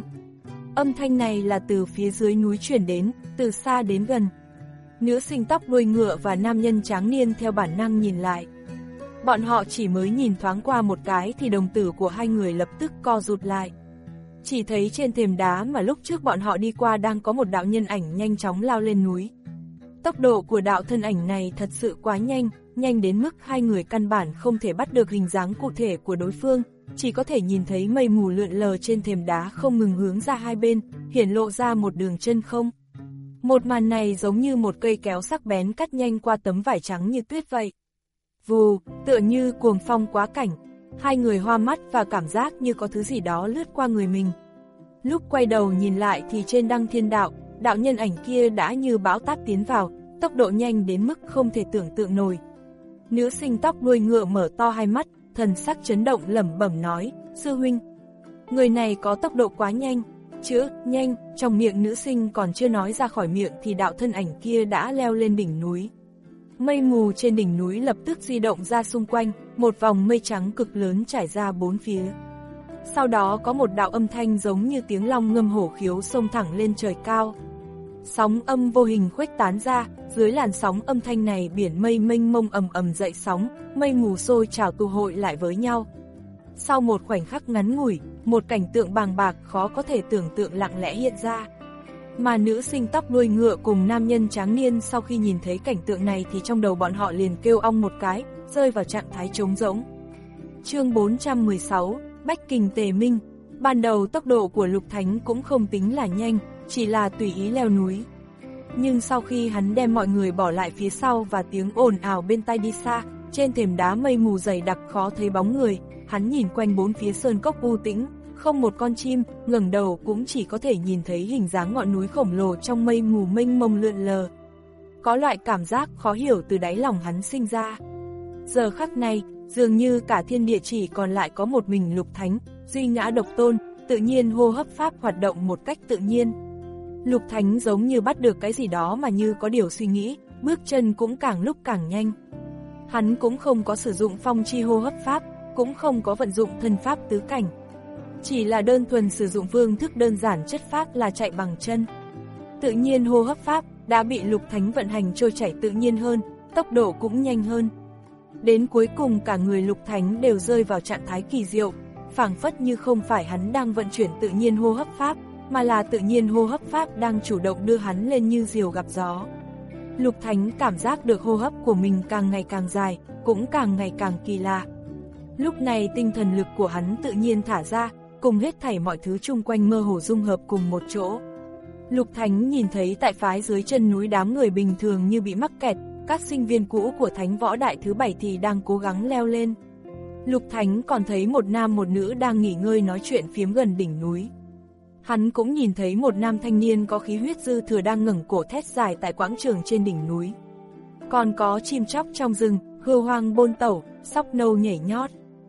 Âm thanh này là từ phía dưới núi truyền đến, từ xa đến gần. Nữ sinh tóc đuôi ngựa và nam nhân tráng niên theo bản năng nhìn lại. Bọn họ chỉ mới nhìn thoáng qua một cái thì đồng tử của hai người lập tức co rụt lại. Chỉ thấy trên thềm đá mà lúc trước bọn họ đi qua đang có một đạo nhân ảnh nhanh chóng lao lên núi. Tốc độ của đạo thân ảnh này thật sự quá nhanh, nhanh đến mức hai người căn bản không thể bắt được hình dáng cụ thể của đối phương, chỉ có thể nhìn thấy mây mù lượn lờ trên thềm đá không ngừng hướng ra hai bên, hiển lộ ra một đường chân không. Một màn này giống như một cây kéo sắc bén cắt nhanh qua tấm vải trắng như tuyết vậy. Vù, tựa như cuồng phong quá cảnh, hai người hoa mắt và cảm giác như có thứ gì đó lướt qua người mình. Lúc quay đầu nhìn lại thì trên đăng thiên đạo, đạo nhân ảnh kia đã như bão táp tiến vào, tốc độ nhanh đến mức không thể tưởng tượng nổi. Nữ sinh tóc đuôi ngựa mở to hai mắt, thần sắc chấn động lẩm bẩm nói, sư huynh, người này có tốc độ quá nhanh. Chữ nhanh trong miệng nữ sinh còn chưa nói ra khỏi miệng thì đạo thân ảnh kia đã leo lên đỉnh núi. Mây mù trên đỉnh núi lập tức di động ra xung quanh, một vòng mây trắng cực lớn trải ra bốn phía. Sau đó có một đạo âm thanh giống như tiếng long ngâm hổ khiếu xông thẳng lên trời cao. Sóng âm vô hình khuếch tán ra, dưới làn sóng âm thanh này biển mây mênh mông ầm ầm dậy sóng, mây mù sôi trào tụ hội lại với nhau. Sau một khoảnh khắc ngắn ngủi, một cảnh tượng bàng bạc khó có thể tưởng tượng lặng lẽ hiện ra. Mà nữ sinh tóc đuôi ngựa cùng nam nhân tráng niên sau khi nhìn thấy cảnh tượng này thì trong đầu bọn họ liền kêu ong một cái, rơi vào trạng thái trống rỗng. Chương bốn trăm mười sáu, Bách Kình Tề Minh. Ban đầu tốc độ của Lục Thánh cũng không tính là nhanh, chỉ là tùy ý leo núi. Nhưng sau khi hắn đem mọi người bỏ lại phía sau và tiếng ồn ào bên tai đi xa, trên thềm đá mây mù dày đặc khó thấy bóng người, hắn nhìn quanh bốn phía sơn cốc u tĩnh, không một con chim, ngẩng đầu cũng chỉ có thể nhìn thấy hình dáng ngọn núi khổng lồ trong mây mù mênh mông lượn lờ. Có loại cảm giác khó hiểu từ đáy lòng hắn sinh ra. Giờ khắc này, dường như cả thiên địa chỉ còn lại có một mình Lục Thánh, duy ngã độc tôn, tự nhiên hô hấp pháp hoạt động một cách tự nhiên. Lục Thánh giống như bắt được cái gì đó mà như có điều suy nghĩ, bước chân cũng càng lúc càng nhanh. Hắn cũng không có sử dụng phong chi hô hấp pháp, cũng không có vận dụng thân pháp tứ cảnh. Chỉ là đơn thuần sử dụng phương thức đơn giản chất phác là chạy bằng chân. Tự nhiên hô hấp pháp đã bị Lục Thánh vận hành trôi chảy tự nhiên hơn, tốc độ cũng nhanh hơn. Đến cuối cùng cả người Lục Thánh đều rơi vào trạng thái kỳ diệu, phảng phất như không phải hắn đang vận chuyển tự nhiên hô hấp pháp, mà là tự nhiên hô hấp pháp đang chủ động đưa hắn lên như diều gặp gió. Lục Thánh cảm giác được hô hấp của mình càng ngày càng dài, cũng càng ngày càng kỳ lạ. Lúc này tinh thần lực của hắn tự nhiên thả ra, cùng hết thảy mọi thứ chung quanh mơ hồ dung hợp cùng một chỗ. Lục Thánh nhìn thấy tại phái dưới chân núi đám người bình thường như bị mắc kẹt, các sinh viên cũ của Thánh Võ Đại thứ bảy thì đang cố gắng leo lên. Lục Thánh còn thấy một nam một nữ đang nghỉ ngơi nói chuyện phiếm gần đỉnh núi. Hắn cũng nhìn thấy một nam thanh niên có khí huyết dư thừa đang ngẩng cổ thét dài tại quảng trường trên đỉnh núi. Còn có chim chóc trong rừng, hươu hoang bôn tẩu, sóc nâu nhảy nhót.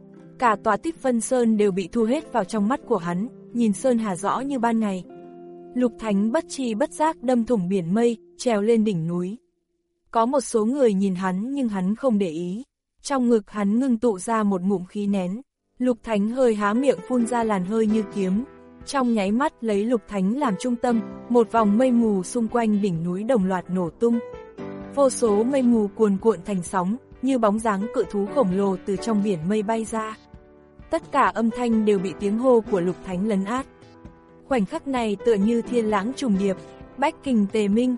Cả tòa Tích Phân Sơn đều bị thu hết vào trong mắt của hắn, nhìn sơn hà rõ như ban ngày. Lục Thánh bất tri bất giác đâm thủng biển mây, trèo lên đỉnh núi. Có một số người nhìn hắn nhưng hắn không để ý. Trong ngực hắn ngưng tụ ra một ngụm khí nén. Lục Thánh hơi há miệng phun ra làn hơi như kiếm. Trong nháy mắt lấy Lục Thánh làm trung tâm, một vòng mây mù xung quanh đỉnh núi đồng loạt nổ tung. Vô số mây mù cuồn cuộn thành sóng, như bóng dáng cự thú khổng lồ từ trong biển mây bay ra. Tất cả âm thanh đều bị tiếng hô của Lục Thánh lấn át. Khoảnh khắc này tựa như thiên lãng trùng điệp, Bách Kình Tề Minh.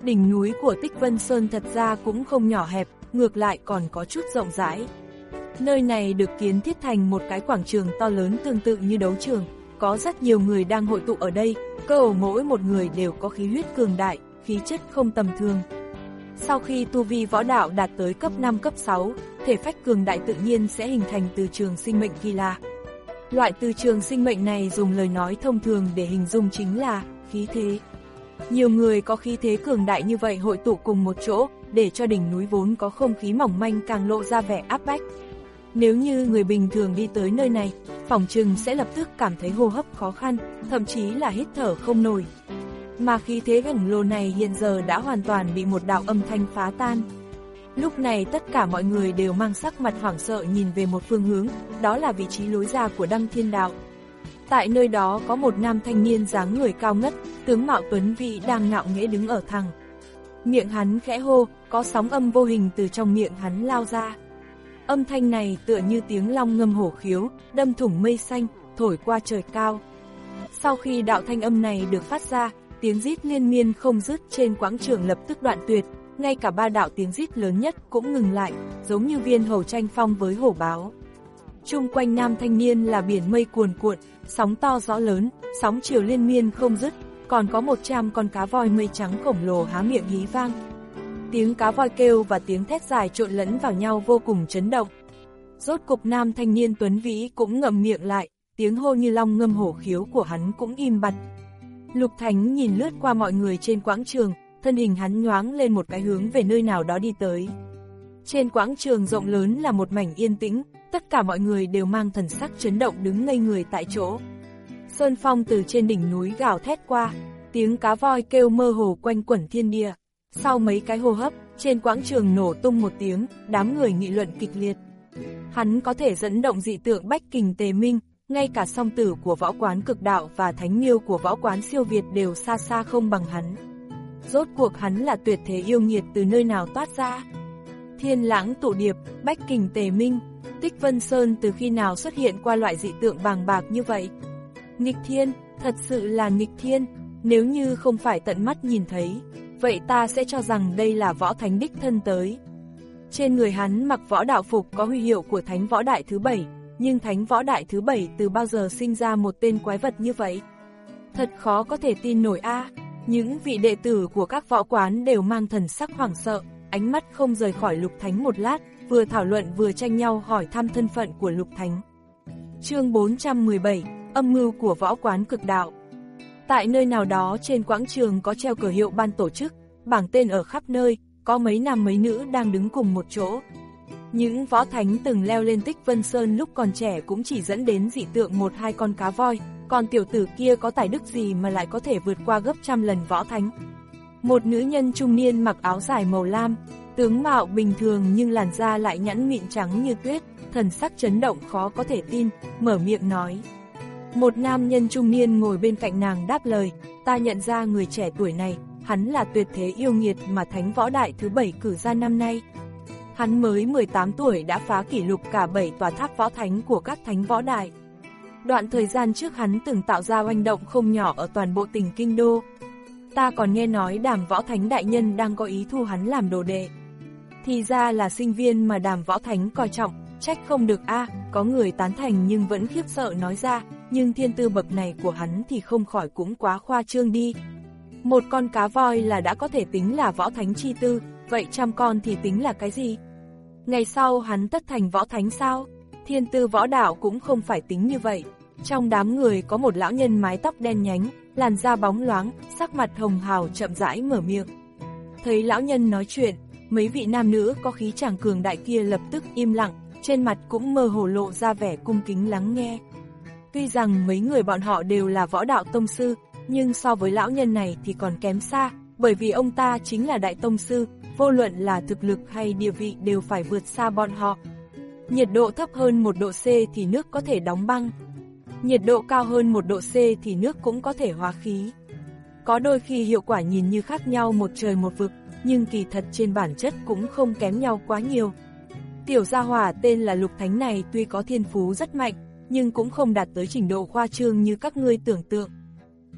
Đỉnh núi của Tích Vân Sơn thật ra cũng không nhỏ hẹp, ngược lại còn có chút rộng rãi. Nơi này được kiến thiết thành một cái quảng trường to lớn tương tự như đấu trường, có rất nhiều người đang hội tụ ở đây, cơ hồ mỗi một người đều có khí huyết cường đại, khí chất không tầm thường. Sau khi tu vi võ đạo đạt tới cấp năm cấp sáu, thể phách cường đại tự nhiên sẽ hình thành từ trường sinh mệnh kỳ lạ. Loại từ trường sinh mệnh này dùng lời nói thông thường để hình dung chính là khí thế. Nhiều người có khí thế cường đại như vậy hội tụ cùng một chỗ, để cho đỉnh núi vốn có không khí mỏng manh càng lộ ra vẻ áp bách. Nếu như người bình thường đi tới nơi này, phỏng chừng sẽ lập tức cảm thấy hô hấp khó khăn, thậm chí là hít thở không nổi. Mà khí thế khổng lồ này hiện giờ đã hoàn toàn bị một đạo âm thanh phá tan. Lúc này tất cả mọi người đều mang sắc mặt hoảng sợ nhìn về một phương hướng, đó là vị trí lối ra của Đăng Thiên Đạo. Tại nơi đó có một nam thanh niên dáng người cao ngất, tướng mạo tuấn vị đang ngạo nghễ đứng ở thẳng. Miệng hắn khẽ hô, có sóng âm vô hình từ trong miệng hắn lao ra. Âm thanh này tựa như tiếng long ngâm hổ khiếu, đâm thủng mây xanh, thổi qua trời cao. Sau khi đạo thanh âm này được phát ra, tiếng rít liên miên không dứt trên quảng trường lập tức đoạn tuyệt, ngay cả ba đạo tiếng rít lớn nhất cũng ngừng lại, giống như viên hầu tranh phong với hổ báo. Chung quanh nam thanh niên là biển mây cuồn cuộn, sóng to gió lớn, sóng chiều liên miên không dứt, còn có một trăm con cá voi mây trắng khổng lồ há miệng hí vang. Tiếng cá voi kêu và tiếng thét dài trộn lẫn vào nhau vô cùng chấn động. Rốt cục nam thanh niên tuấn vĩ cũng ngậm miệng lại, tiếng hô như long ngâm hổ khiếu của hắn cũng im bặt. Lục Thánh nhìn lướt qua mọi người trên quảng trường, thân hình hắn nhoáng lên một cái hướng về nơi nào đó đi tới. Trên quảng trường rộng lớn là một mảnh yên tĩnh, tất cả mọi người đều mang thần sắc chấn động đứng ngây người tại chỗ. Sơn phong từ trên đỉnh núi gào thét qua, tiếng cá voi kêu mơ hồ quanh quẩn thiên địa. Sau mấy cái hô hấp, trên quảng trường nổ tung một tiếng, đám người nghị luận kịch liệt. Hắn có thể dẫn động dị tượng bách kình tề minh, ngay cả song tử của võ quán cực đạo và thánh miêu của võ quán siêu việt đều xa xa không bằng hắn. Rốt cuộc hắn là tuyệt thế yêu nghiệt từ nơi nào toát ra? Thiên lãng tụ điệp, bách kình tề minh, Tích Vân Sơn từ khi nào xuất hiện qua loại dị tượng bàng bạc như vậy? Nghịch thiên, thật sự là nghịch thiên, nếu như không phải tận mắt nhìn thấy, vậy ta sẽ cho rằng đây là võ thánh đích thân tới. Trên người hắn mặc võ đạo phục có huy hiệu của thánh võ đại thứ bảy, nhưng thánh võ đại thứ bảy từ bao giờ sinh ra một tên quái vật như vậy? Thật khó có thể tin nổi a. Những vị đệ tử của các võ quán đều mang thần sắc hoảng sợ, ánh mắt không rời khỏi Lục Thánh một lát, vừa thảo luận vừa tranh nhau hỏi thăm thân phận của Lục Thánh. Chương bốn trăm mười bảy, âm mưu của võ quán cực đạo. Tại nơi nào đó trên quảng trường có treo cờ hiệu ban tổ chức, bảng tên ở khắp nơi, có mấy nam mấy nữ đang đứng cùng một chỗ. Những võ thánh từng leo lên Tích Vân Sơn lúc còn trẻ cũng chỉ dẫn đến dị tượng một hai con cá voi, còn tiểu tử kia có tài đức gì mà lại có thể vượt qua gấp trăm lần võ thánh. Một nữ nhân trung niên mặc áo dài màu lam, tướng mạo bình thường nhưng làn da lại nhẵn mịn trắng như tuyết, thần sắc chấn động khó có thể tin, mở miệng nói. Một nam nhân trung niên ngồi bên cạnh nàng đáp lời, ta nhận ra người trẻ tuổi này, hắn là tuyệt thế yêu nghiệt mà thánh võ đại thứ bảy cử ra năm nay. Hắn mới mười tám tuổi đã phá kỷ lục cả bảy tòa tháp võ thánh của các thánh võ đại. Đoạn thời gian trước hắn từng tạo ra oanh động không nhỏ ở toàn bộ tỉnh Kinh Đô. Ta còn nghe nói Đàm Võ Thánh đại nhân đang có ý thu hắn làm đồ đệ. Thì ra là sinh viên mà Đàm Võ Thánh coi trọng, trách không được a. Có người tán thành nhưng vẫn khiếp sợ nói ra, nhưng thiên tư bậc này của hắn thì không khỏi cũng quá khoa trương đi. Một con cá voi là đã có thể tính là võ thánh chi tư, vậy trăm con thì tính là cái gì? Ngày sau hắn tất thành võ thánh sao? Thiên tư võ đạo cũng không phải tính như vậy. Trong đám người có một lão nhân mái tóc đen nhánh, làn da bóng loáng, sắc mặt hồng hào chậm rãi mở miệng. Thấy lão nhân nói chuyện, mấy vị nam nữ có khí chàng cường đại kia lập tức im lặng, trên mặt cũng mơ hồ lộ ra vẻ cung kính lắng nghe. Tuy rằng mấy người bọn họ đều là võ đạo tông sư, nhưng so với lão nhân này thì còn kém xa, bởi vì ông ta chính là đại tông sư, vô luận là thực lực hay địa vị đều phải vượt xa bọn họ. Nhiệt độ thấp hơn một độ C thì nước có thể đóng băng. Nhiệt độ cao hơn một độ C thì nước cũng có thể hóa khí. Có đôi khi hiệu quả nhìn như khác nhau một trời một vực, nhưng kỳ thật trên bản chất cũng không kém nhau quá nhiều. Tiểu gia hỏa tên là Lục Thánh này tuy có thiên phú rất mạnh, nhưng cũng không đạt tới trình độ khoa trương như các ngươi tưởng tượng.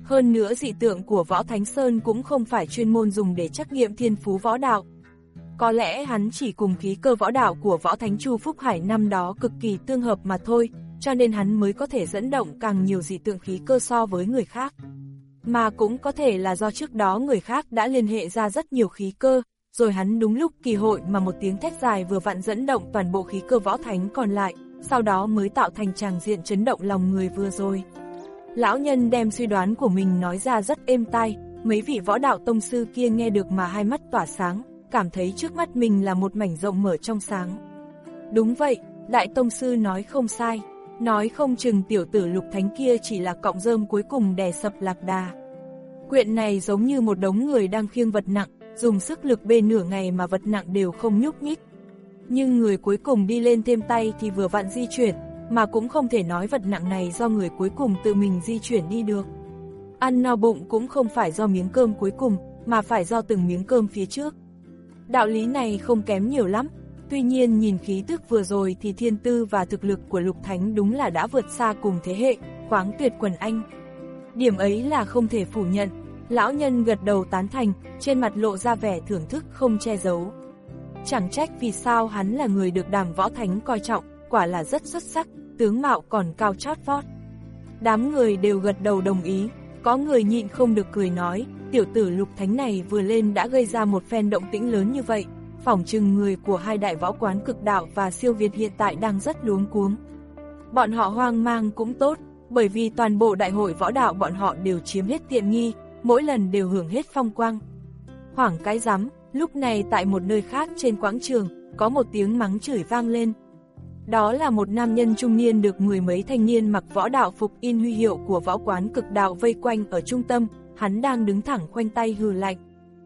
Hơn nữa dị tượng của Võ Thánh Sơn cũng không phải chuyên môn dùng để trắc nghiệm thiên phú võ đạo. Có lẽ hắn chỉ cùng khí cơ võ đạo của Võ Thánh Chu Phúc Hải năm đó cực kỳ tương hợp mà thôi, cho nên hắn mới có thể dẫn động càng nhiều dị tượng khí cơ so với người khác. Mà cũng có thể là do trước đó người khác đã liên hệ ra rất nhiều khí cơ, rồi hắn đúng lúc kỳ hội mà một tiếng thét dài vừa vặn dẫn động toàn bộ khí cơ Võ Thánh còn lại, sau đó mới tạo thành tràng diện chấn động lòng người vừa rồi. Lão nhân đem suy đoán của mình nói ra rất êm tai, mấy vị võ đạo tông sư kia nghe được mà hai mắt tỏa sáng, cảm thấy trước mắt mình là một mảnh rộng mở trong sáng. Đúng vậy, đại tông sư nói không sai, nói không chừng tiểu tử Lục Thánh kia chỉ là cọng rơm cuối cùng đè sập lạc đà. Quyện này giống như một đống người đang khiêng vật nặng, dùng sức lực bê nửa ngày mà vật nặng đều không nhúc nhích. Nhưng người cuối cùng đi lên thêm tay thì vừa vặn di chuyển, mà cũng không thể nói vật nặng này do người cuối cùng tự mình di chuyển đi được. Ăn no bụng cũng không phải do miếng cơm cuối cùng, mà phải do từng miếng cơm phía trước. Đạo lý này không kém nhiều lắm, tuy nhiên nhìn khí tức vừa rồi thì thiên tư và thực lực của Lục Thánh đúng là đã vượt xa cùng thế hệ, khoáng tuyệt quần anh. Điểm ấy là không thể phủ nhận, lão nhân gật đầu tán thành, trên mặt lộ ra vẻ thưởng thức không che giấu. Chẳng trách vì sao hắn là người được Đàm Võ Thánh coi trọng, quả là rất xuất sắc, tướng mạo còn cao chót vót. Đám người đều gật đầu đồng ý, có người nhịn không được cười nói, tiểu tử Lục Thánh này vừa lên đã gây ra một phen động tĩnh lớn như vậy, phỏng chừng người của hai đại võ quán Cực Đạo và Siêu Việt hiện tại đang rất luống cuống. Bọn họ hoang mang cũng tốt, bởi vì toàn bộ đại hội võ đạo bọn họ đều chiếm hết tiện nghi, mỗi lần đều hưởng hết phong quang. Hoảng cái rắm, lúc này tại một nơi khác trên quảng trường, có một tiếng mắng chửi vang lên. Đó là một nam nhân trung niên được mười mấy thanh niên mặc võ đạo phục in huy hiệu của võ quán Cực Đạo vây quanh ở trung tâm, hắn đang đứng thẳng khoanh tay hừ lạnh.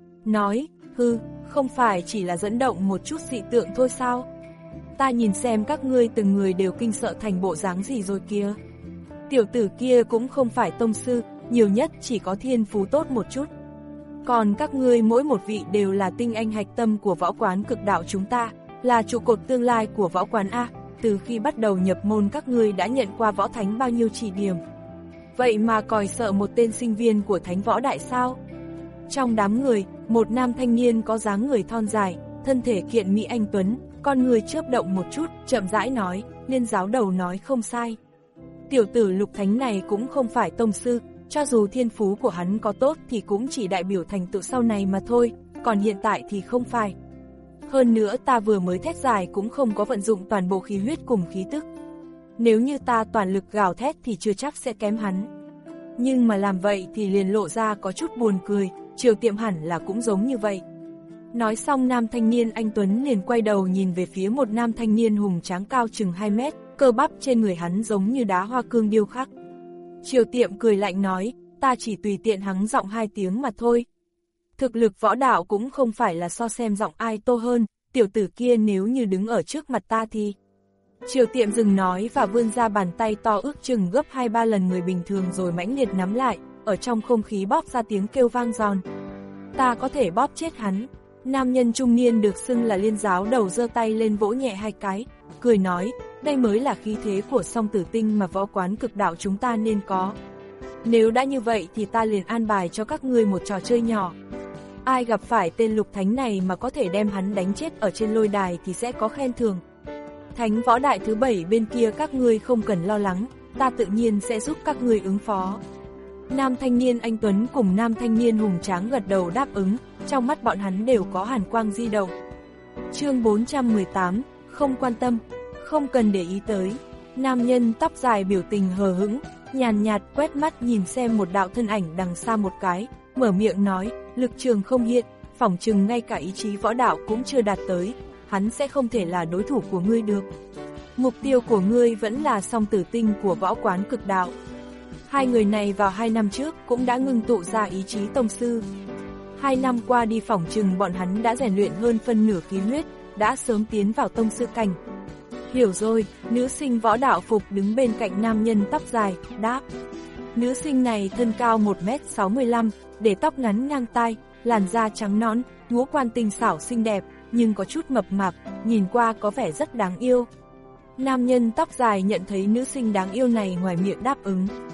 Nói, hừ, không phải chỉ là dẫn động một chút dị tượng thôi sao? Ta nhìn xem các ngươi từng người đều kinh sợ thành bộ dáng gì rồi kia. Tiểu tử kia cũng không phải tông sư, nhiều nhất chỉ có thiên phú tốt một chút. Còn các ngươi mỗi một vị đều là tinh anh hạch tâm của võ quán Cực Đạo chúng ta, là trụ cột tương lai của võ quán A. Từ khi bắt đầu nhập môn các ngươi đã nhận qua võ thánh bao nhiêu chỉ điểm. Vậy mà còi sợ một tên sinh viên của thánh võ đại sao? Trong đám người, một nam thanh niên có dáng người thon dài, thân thể kiện mỹ anh tuấn, con người chớp động một chút, chậm rãi nói, Liên giáo đầu nói không sai. Tiểu tử Lục Thánh này cũng không phải tông sư, cho dù thiên phú của hắn có tốt thì cũng chỉ đại biểu thành tựu sau này mà thôi, còn hiện tại thì không phải. Hơn nữa ta vừa mới thét dài cũng không có vận dụng toàn bộ khí huyết cùng khí tức. Nếu như ta toàn lực gào thét thì chưa chắc sẽ kém hắn. Nhưng mà làm vậy thì liền lộ ra có chút buồn cười, Triều Tiệm hẳn là cũng giống như vậy. Nói xong nam thanh niên anh tuấn liền quay đầu nhìn về phía một nam thanh niên hùng tráng cao chừng hai mét, cơ bắp trên người hắn giống như đá hoa cương điêu khắc. Triều Tiệm cười lạnh nói, ta chỉ tùy tiện hắng giọng hai tiếng mà thôi. Thực lực võ đạo cũng không phải là so xem giọng ai tô hơn, tiểu tử kia nếu như đứng ở trước mặt ta thì... Triều Tiệm dừng nói và vươn ra bàn tay to ước chừng gấp hai ba lần người bình thường rồi mãnh liệt nắm lại, ở trong không khí bóp ra tiếng kêu vang giòn. Ta có thể bóp chết hắn. Nam nhân trung niên được xưng là Liên giáo đầu giơ tay lên vỗ nhẹ hai cái, cười nói, đây mới là khí thế của song tử tinh mà võ quán Cực Đạo chúng ta nên có. Nếu đã như vậy thì ta liền an bài cho các ngươi một trò chơi nhỏ. Ai gặp phải tên Lục Thánh này mà có thể đem hắn đánh chết ở trên lôi đài thì sẽ có khen thưởng. Thánh võ đại thứ bảy bên kia các ngươi không cần lo lắng, ta tự nhiên sẽ giúp các ngươi ứng phó. Nam thanh niên anh tuấn cùng nam thanh niên hùng tráng gật đầu đáp ứng, trong mắt bọn hắn đều có hàn quang di động. Chương bốn trăm mười tám, không quan tâm, không cần để ý tới. Nam nhân tóc dài biểu tình hờ hững, nhàn nhạt quét mắt nhìn xem một đạo thân ảnh đằng xa một cái, mở miệng nói, lực trường không hiện, phỏng chừng ngay cả ý chí võ đạo cũng chưa đạt tới, hắn sẽ không thể là đối thủ của ngươi được. Mục tiêu của ngươi vẫn là song tử tinh của võ quán Cực Đạo. Hai người này vào hai năm trước cũng đã ngưng tụ ra ý chí tông sư. Hai năm qua đi phỏng chừng bọn hắn đã rèn luyện hơn phân nửa khí huyết, đã sớm tiến vào tông sư cảnh. Hiểu rồi, nữ sinh võ đạo phục đứng bên cạnh nam nhân tóc dài, đáp. Nữ sinh này thân cao một mét sáu mươi lăm, để tóc ngắn ngang tai, làn da trắng nõn, ngũ quan tinh xảo xinh đẹp, nhưng có chút mập mạp, nhìn qua có vẻ rất đáng yêu. Nam nhân tóc dài nhận thấy nữ sinh đáng yêu này ngoài miệng đáp ứng.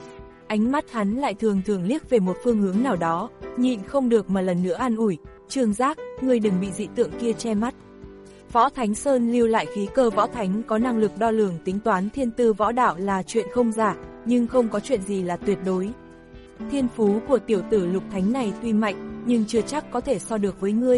Ánh mắt hắn lại thường thường liếc về một phương hướng nào đó, nhịn không được mà lần nữa an ủi, Trương Giác, ngươi đừng bị dị tượng kia che mắt. Võ Thánh Sơn lưu lại khí cơ võ thánh có năng lực đo lường tính toán thiên tư võ đạo là chuyện không giả, nhưng không có chuyện gì là tuyệt đối. Thiên phú của tiểu tử Lục Thánh này tuy mạnh, nhưng chưa chắc có thể so được với ngươi.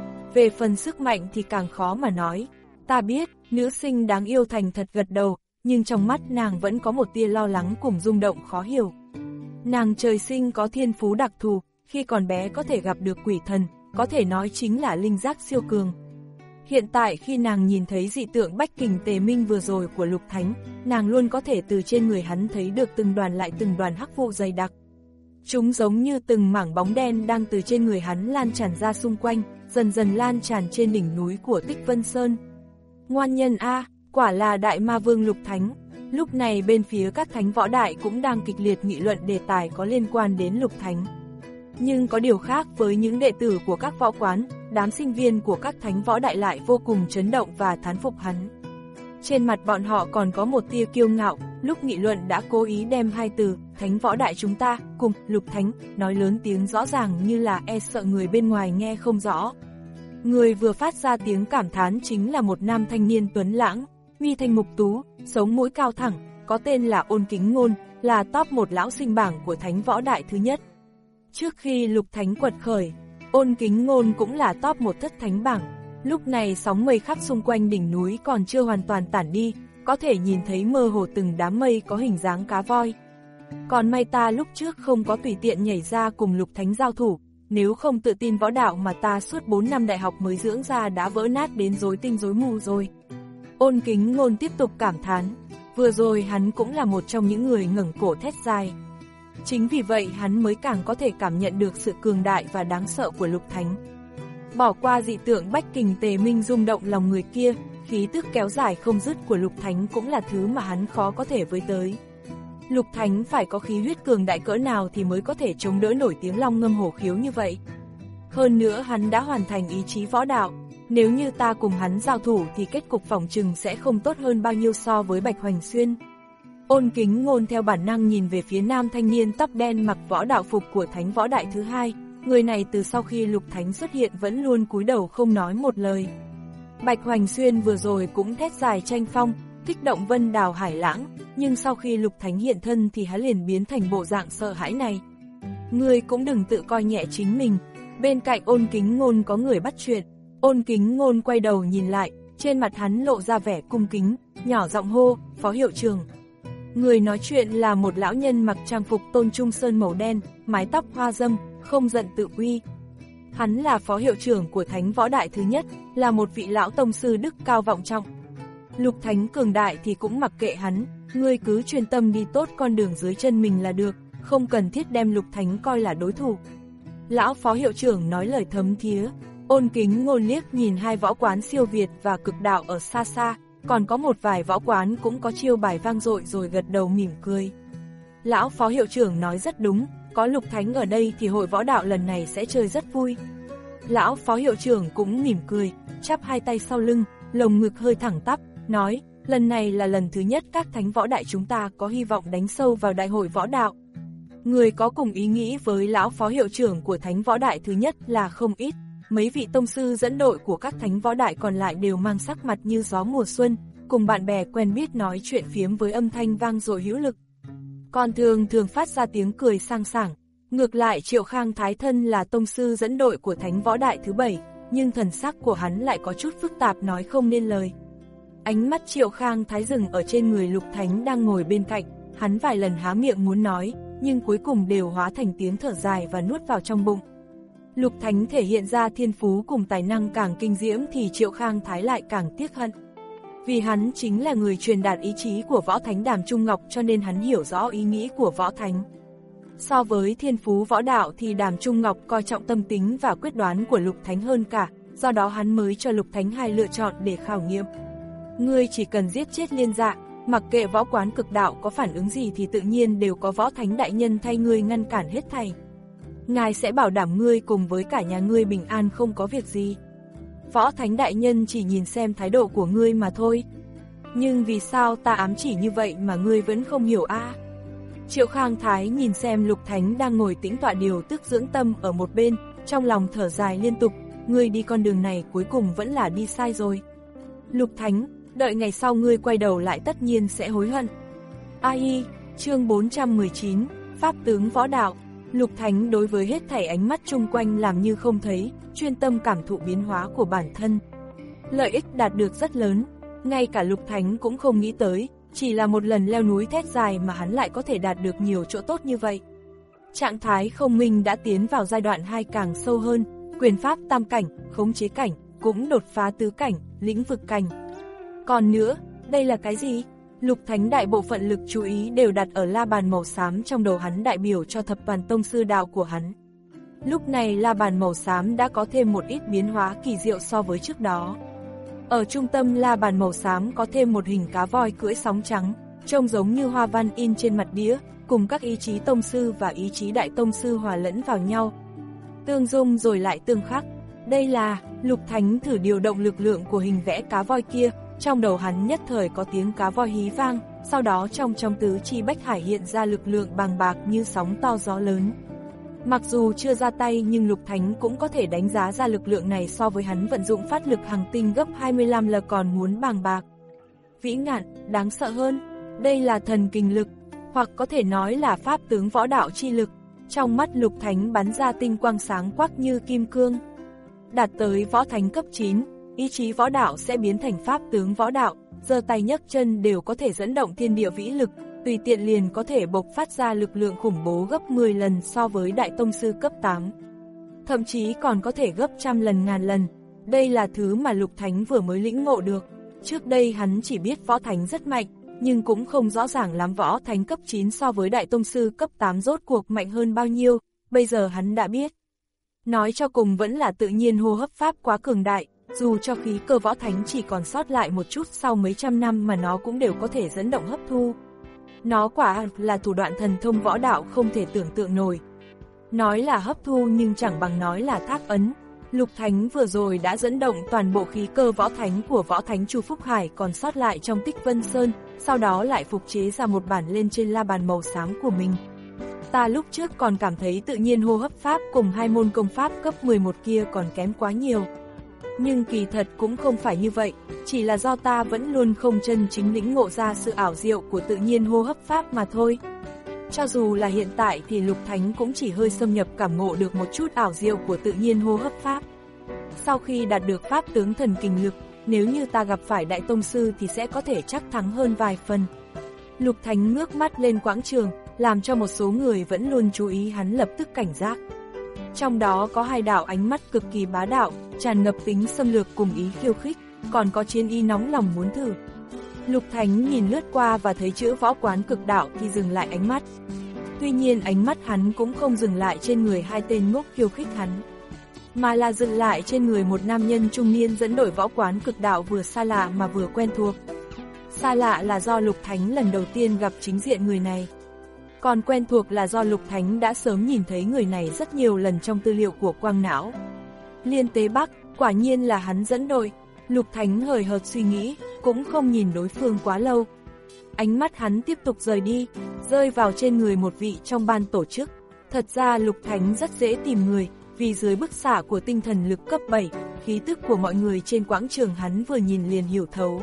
Về phần sức mạnh thì càng khó mà nói. Ta biết, nữ sinh đáng yêu thành thật gật đầu, nhưng trong mắt nàng vẫn có một tia lo lắng cùng rung động khó hiểu. Nàng trời sinh có thiên phú đặc thù, khi còn bé có thể gặp được quỷ thần, có thể nói chính là linh giác siêu cường. Hiện tại khi nàng nhìn thấy dị tượng Bách Kình Tề Minh vừa rồi của Lục Thánh, nàng luôn có thể từ trên người hắn thấy được từng đoàn lại từng đoàn hắc vụ dày đặc. Chúng giống như từng mảng bóng đen đang từ trên người hắn lan tràn ra xung quanh, dần dần lan tràn trên đỉnh núi của Tích Vân Sơn. Ngoan nhân A, quả là Đại Ma Vương Lục Thánh. Lúc này bên phía các thánh võ đại cũng đang kịch liệt nghị luận đề tài có liên quan đến Lục Thánh. Nhưng có điều khác với những đệ tử của các võ quán, đám sinh viên của các thánh võ đại lại vô cùng chấn động và thán phục hắn. Trên mặt bọn họ còn có một tia kiêu ngạo, lúc nghị luận đã cố ý đem hai từ, thánh võ đại chúng ta, cùng, Lục Thánh, nói lớn tiếng rõ ràng như là e sợ người bên ngoài nghe không rõ. Người vừa phát ra tiếng cảm thán chính là một nam thanh niên tuấn lãng, uy thanh mục tú, sống mũi cao thẳng, có tên là Ôn Kính Ngôn, là top một lão sinh bảng của thánh võ đại thứ nhất. Trước khi Lục Thánh quật khởi, Ôn Kính Ngôn cũng là top một thất thánh bảng. Lúc này sóng mây khắp xung quanh đỉnh núi còn chưa hoàn toàn tản đi, có thể nhìn thấy mơ hồ từng đám mây có hình dáng cá voi. Còn may ta lúc trước không có tùy tiện nhảy ra cùng Lục Thánh giao thủ, nếu không tự tin võ đạo mà ta suốt bốn năm đại học mới dưỡng ra đã vỡ nát đến rối tinh rối mù rồi. Ôn Kính Ngôn tiếp tục cảm thán, vừa rồi hắn cũng là một trong những người ngẩng cổ thét dài. Chính vì vậy hắn mới càng có thể cảm nhận được sự cường đại và đáng sợ của Lục Thánh. Bỏ qua dị tượng Bách Kình Tề Minh rung động lòng người kia, khí tức kéo dài không dứt của Lục Thánh cũng là thứ mà hắn khó có thể với tới. Lục Thánh phải có khí huyết cường đại cỡ nào thì mới có thể chống đỡ nổi tiếng long ngâm hổ khiếu như vậy. Hơn nữa hắn đã hoàn thành ý chí võ đạo, nếu như ta cùng hắn giao thủ thì kết cục phỏng chừng sẽ không tốt hơn bao nhiêu so với Bạch Hoành Xuyên. Ôn Kính Ngôn theo bản năng nhìn về phía nam thanh niên tóc đen mặc võ đạo phục của thánh võ đại thứ hai, người này từ sau khi Lục Thánh xuất hiện vẫn luôn cúi đầu không nói một lời. Bạch Hoành Xuyên vừa rồi cũng thét dài tranh phong, kích động vân đào hải lãng, nhưng sau khi Lục Thánh hiện thân thì hắn liền biến thành bộ dạng sợ hãi này. Ngươi cũng đừng tự coi nhẹ chính mình. Bên cạnh Ôn Kính Ngôn có người bắt chuyện. Ôn Kính Ngôn quay đầu nhìn lại, trên mặt hắn lộ ra vẻ cung kính, nhỏ giọng hô, Phó hiệu trưởng. Người nói chuyện là một lão nhân mặc trang phục tôn trung sơn màu đen, mái tóc hoa dâm, không giận tự uy. Hắn là phó hiệu trưởng của thánh võ đại thứ nhất, là một vị lão tông sư đức cao vọng trọng. Lục Thánh cường đại thì cũng mặc kệ hắn, ngươi cứ chuyên tâm đi tốt con đường dưới chân mình là được, không cần thiết đem Lục Thánh coi là đối thủ. Lão phó hiệu trưởng nói lời thấm thía. Ôn Kính Ngôn liếc nhìn hai võ quán siêu việt và cực đạo ở xa xa, còn có một vài võ quán cũng có chiêu bài vang dội rồi gật đầu mỉm cười. Lão phó hiệu trưởng nói rất đúng, có Lục Thánh ở đây thì hội võ đạo lần này sẽ chơi rất vui. Lão phó hiệu trưởng cũng mỉm cười, chắp hai tay sau lưng, lồng ngực hơi thẳng tắp, nói, lần này là lần thứ nhất các thánh võ đại chúng ta có hy vọng đánh sâu vào đại hội võ đạo. Người có cùng ý nghĩ với lão phó hiệu trưởng của thánh võ đại thứ nhất là không ít. Mấy vị tông sư dẫn đội của các thánh võ đại còn lại đều mang sắc mặt như gió mùa xuân, cùng bạn bè quen biết nói chuyện phiếm với âm thanh vang dội hữu lực. Còn thường thường phát ra tiếng cười sang sảng. Ngược lại Triệu Khang Thái thân là tông sư dẫn đội của thánh võ đại thứ bảy, nhưng thần sắc của hắn lại có chút phức tạp nói không nên lời. Ánh mắt Triệu Khang Thái dừng ở trên người Lục Thánh đang ngồi bên cạnh, hắn vài lần há miệng muốn nói, nhưng cuối cùng đều hóa thành tiếng thở dài và nuốt vào trong bụng. Lục Thánh thể hiện ra thiên phú cùng tài năng càng kinh diễm thì Triệu Khang Thái lại càng tiếc hận. Vì hắn chính là người truyền đạt ý chí của Võ Thánh Đàm Trung Ngọc cho nên hắn hiểu rõ ý nghĩ của Võ Thánh. So với thiên phú võ đạo thì Đàm Trung Ngọc coi trọng tâm tính và quyết đoán của Lục Thánh hơn cả, do đó hắn mới cho Lục Thánh hai lựa chọn để khảo nghiệm. Ngươi chỉ cần giết chết Liên Dạ, mặc kệ võ quán cực đạo có phản ứng gì thì tự nhiên đều có Võ Thánh Đại Nhân thay ngươi ngăn cản hết thảy. Ngài sẽ bảo đảm ngươi cùng với cả nhà ngươi bình an không có việc gì. Võ Thánh Đại Nhân chỉ nhìn xem thái độ của ngươi mà thôi. Nhưng vì sao ta ám chỉ như vậy mà ngươi vẫn không hiểu a? À? Triệu Khang Thái nhìn xem Lục Thánh đang ngồi tĩnh tọa điều tức dưỡng tâm ở một bên, trong lòng thở dài liên tục, ngươi đi con đường này cuối cùng vẫn là đi sai rồi. Lục Thánh, đợi ngày sau ngươi quay đầu lại tất nhiên sẽ hối hận. Ai, chương bốn trăm mười chín, Pháp tướng võ đạo. Lục Thánh đối với hết thảy ánh mắt chung quanh làm như không thấy, chuyên tâm cảm thụ biến hóa của bản thân. Lợi ích đạt được rất lớn, ngay cả Lục Thánh cũng không nghĩ tới, chỉ là một lần leo núi thét dài mà hắn lại có thể đạt được nhiều chỗ tốt như vậy. Trạng thái không minh đã tiến vào giai đoạn hai càng sâu hơn, quyền pháp tam cảnh, khống chế cảnh, cũng đột phá tứ cảnh, lĩnh vực cảnh. Còn nữa, đây là cái gì? Lục Thánh đại bộ phận lực chú ý đều đặt ở la bàn màu xám trong đầu hắn đại biểu cho thập toàn tông sư đạo của hắn. Lúc này la bàn màu xám đã có thêm một ít biến hóa kỳ diệu so với trước đó. Ở trung tâm la bàn màu xám có thêm một hình cá voi cưỡi sóng trắng, trông giống như hoa văn in trên mặt đĩa, cùng các ý chí tông sư và ý chí đại tông sư hòa lẫn vào nhau. Tương dung rồi lại tương khắc. Đây là, Lục Thánh thử điều động lực lượng của hình vẽ cá voi kia, trong đầu hắn nhất thời có tiếng cá voi hí vang, sau đó trong trong tứ chi bách hải hiện ra lực lượng bàng bạc như sóng to gió lớn. Mặc dù chưa ra tay nhưng Lục Thánh cũng có thể đánh giá ra lực lượng này so với hắn vận dụng phát lực hàng tinh gấp hai mươi lăm là còn muốn bàng bạc. Vĩ ngạn, đáng sợ hơn, đây là thần kinh lực, hoặc có thể nói là pháp tướng võ đạo chi lực. Trong mắt Lục Thánh bắn ra tinh quang sáng quắc như kim cương. Đạt tới võ thánh cấp chín, ý chí võ đạo sẽ biến thành pháp tướng võ đạo, giơ tay nhấc chân đều có thể dẫn động thiên địa vĩ lực, tùy tiện liền có thể bộc phát ra lực lượng khủng bố gấp mười lần so với đại tông sư cấp tám. Thậm chí còn có thể gấp trăm lần ngàn lần. Đây là thứ mà Lục Thánh vừa mới lĩnh ngộ được. Trước đây hắn chỉ biết võ thánh rất mạnh, nhưng cũng không rõ ràng lắm võ thánh cấp chín so với đại tông sư cấp tám rốt cuộc mạnh hơn bao nhiêu, bây giờ hắn đã biết. Nói cho cùng vẫn là tự nhiên hô hấp pháp quá cường đại, dù cho khí cơ võ thánh chỉ còn sót lại một chút sau mấy trăm năm mà nó cũng đều có thể dẫn động hấp thu. Nó quả là thủ đoạn thần thông võ đạo không thể tưởng tượng nổi. Nói là hấp thu nhưng chẳng bằng nói là thác ấn. Lục Thánh vừa rồi đã dẫn động toàn bộ khí cơ võ thánh của võ thánh Chu Phúc Hải còn sót lại trong Tích Vân Sơn, sau đó lại phục chế ra một bản lên trên la bàn màu xám của mình. Ta lúc trước còn cảm thấy tự nhiên hô hấp pháp cùng hai môn công pháp cấp mười một kia còn kém quá nhiều. Nhưng kỳ thật cũng không phải như vậy, chỉ là do ta vẫn luôn không chân chính lĩnh ngộ ra sự ảo diệu của tự nhiên hô hấp pháp mà thôi. Cho dù là hiện tại thì Lục Thánh cũng chỉ hơi xâm nhập cảm ngộ được một chút ảo diệu của tự nhiên hô hấp pháp. Sau khi đạt được pháp tướng thần kình lực, nếu như ta gặp phải đại tông sư thì sẽ có thể chắc thắng hơn vài phần. Lục Thánh ngước mắt lên quảng trường, làm cho một số người vẫn luôn chú ý hắn lập tức cảnh giác. Trong đó có hai đạo ánh mắt cực kỳ bá đạo, tràn ngập tính xâm lược cùng ý khiêu khích, còn có chiến ý nóng lòng muốn thử. Lục Thánh nhìn lướt qua và thấy chữ võ quán cực đạo thì dừng lại ánh mắt. Tuy nhiên ánh mắt hắn cũng không dừng lại trên người hai tên ngốc khiêu khích hắn, mà là dừng lại trên người một nam nhân trung niên dẫn đội võ quán cực đạo vừa xa lạ mà vừa quen thuộc. Xa lạ là do Lục Thánh lần đầu tiên gặp chính diện người này. Còn quen thuộc là do Lục Thánh đã sớm nhìn thấy người này rất nhiều lần trong tư liệu của Quang Não. Liên Tế Bắc, quả nhiên là hắn dẫn đội. Lục Thánh hời hợt suy nghĩ, cũng không nhìn đối phương quá lâu. Ánh mắt hắn tiếp tục rời đi, rơi vào trên người một vị trong ban tổ chức. Thật ra Lục Thánh rất dễ tìm người, vì dưới bức xạ của tinh thần lực cấp bảy, khí tức của mọi người trên quảng trường hắn vừa nhìn liền hiểu thấu.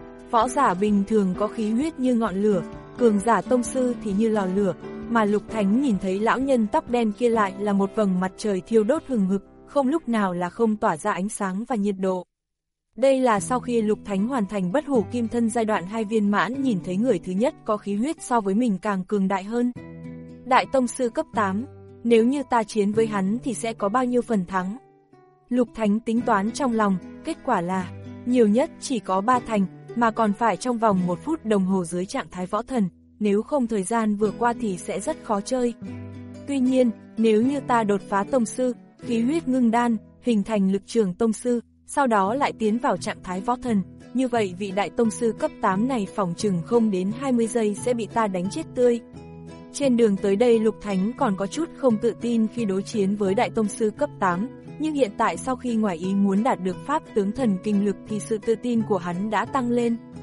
Võ giả bình thường có khí huyết như ngọn lửa, cường giả tông sư thì như lò lửa, mà Lục Thánh nhìn thấy lão nhân tóc đen kia lại là một vầng mặt trời thiêu đốt hừng hực, không lúc nào là không tỏa ra ánh sáng và nhiệt độ. Đây là sau khi Lục Thánh hoàn thành bất hủ kim thân giai đoạn hai viên mãn nhìn thấy người thứ nhất có khí huyết so với mình càng cường đại hơn. Đại tông sư cấp tám, nếu như ta chiến với hắn thì sẽ có bao nhiêu phần thắng? Lục Thánh tính toán trong lòng, kết quả là nhiều nhất chỉ có ba thành, mà còn phải trong vòng một phút đồng hồ dưới trạng thái võ thần, nếu không thời gian vừa qua thì sẽ rất khó chơi. Tuy nhiên, nếu như ta đột phá tông sư, khí huyết ngưng đan, hình thành lực trường tông sư, sau đó lại tiến vào trạng thái võ thần, như vậy vị đại tông sư cấp tám này phỏng chừng không đến hai mươi giây sẽ bị ta đánh chết tươi. Trên đường tới đây Lục Thánh còn có chút không tự tin khi đối chiến với đại tông sư cấp tám, nhưng hiện tại sau khi ngoài ý muốn đạt được pháp tướng thần kinh lực thì sự tự tin của hắn đã tăng lên.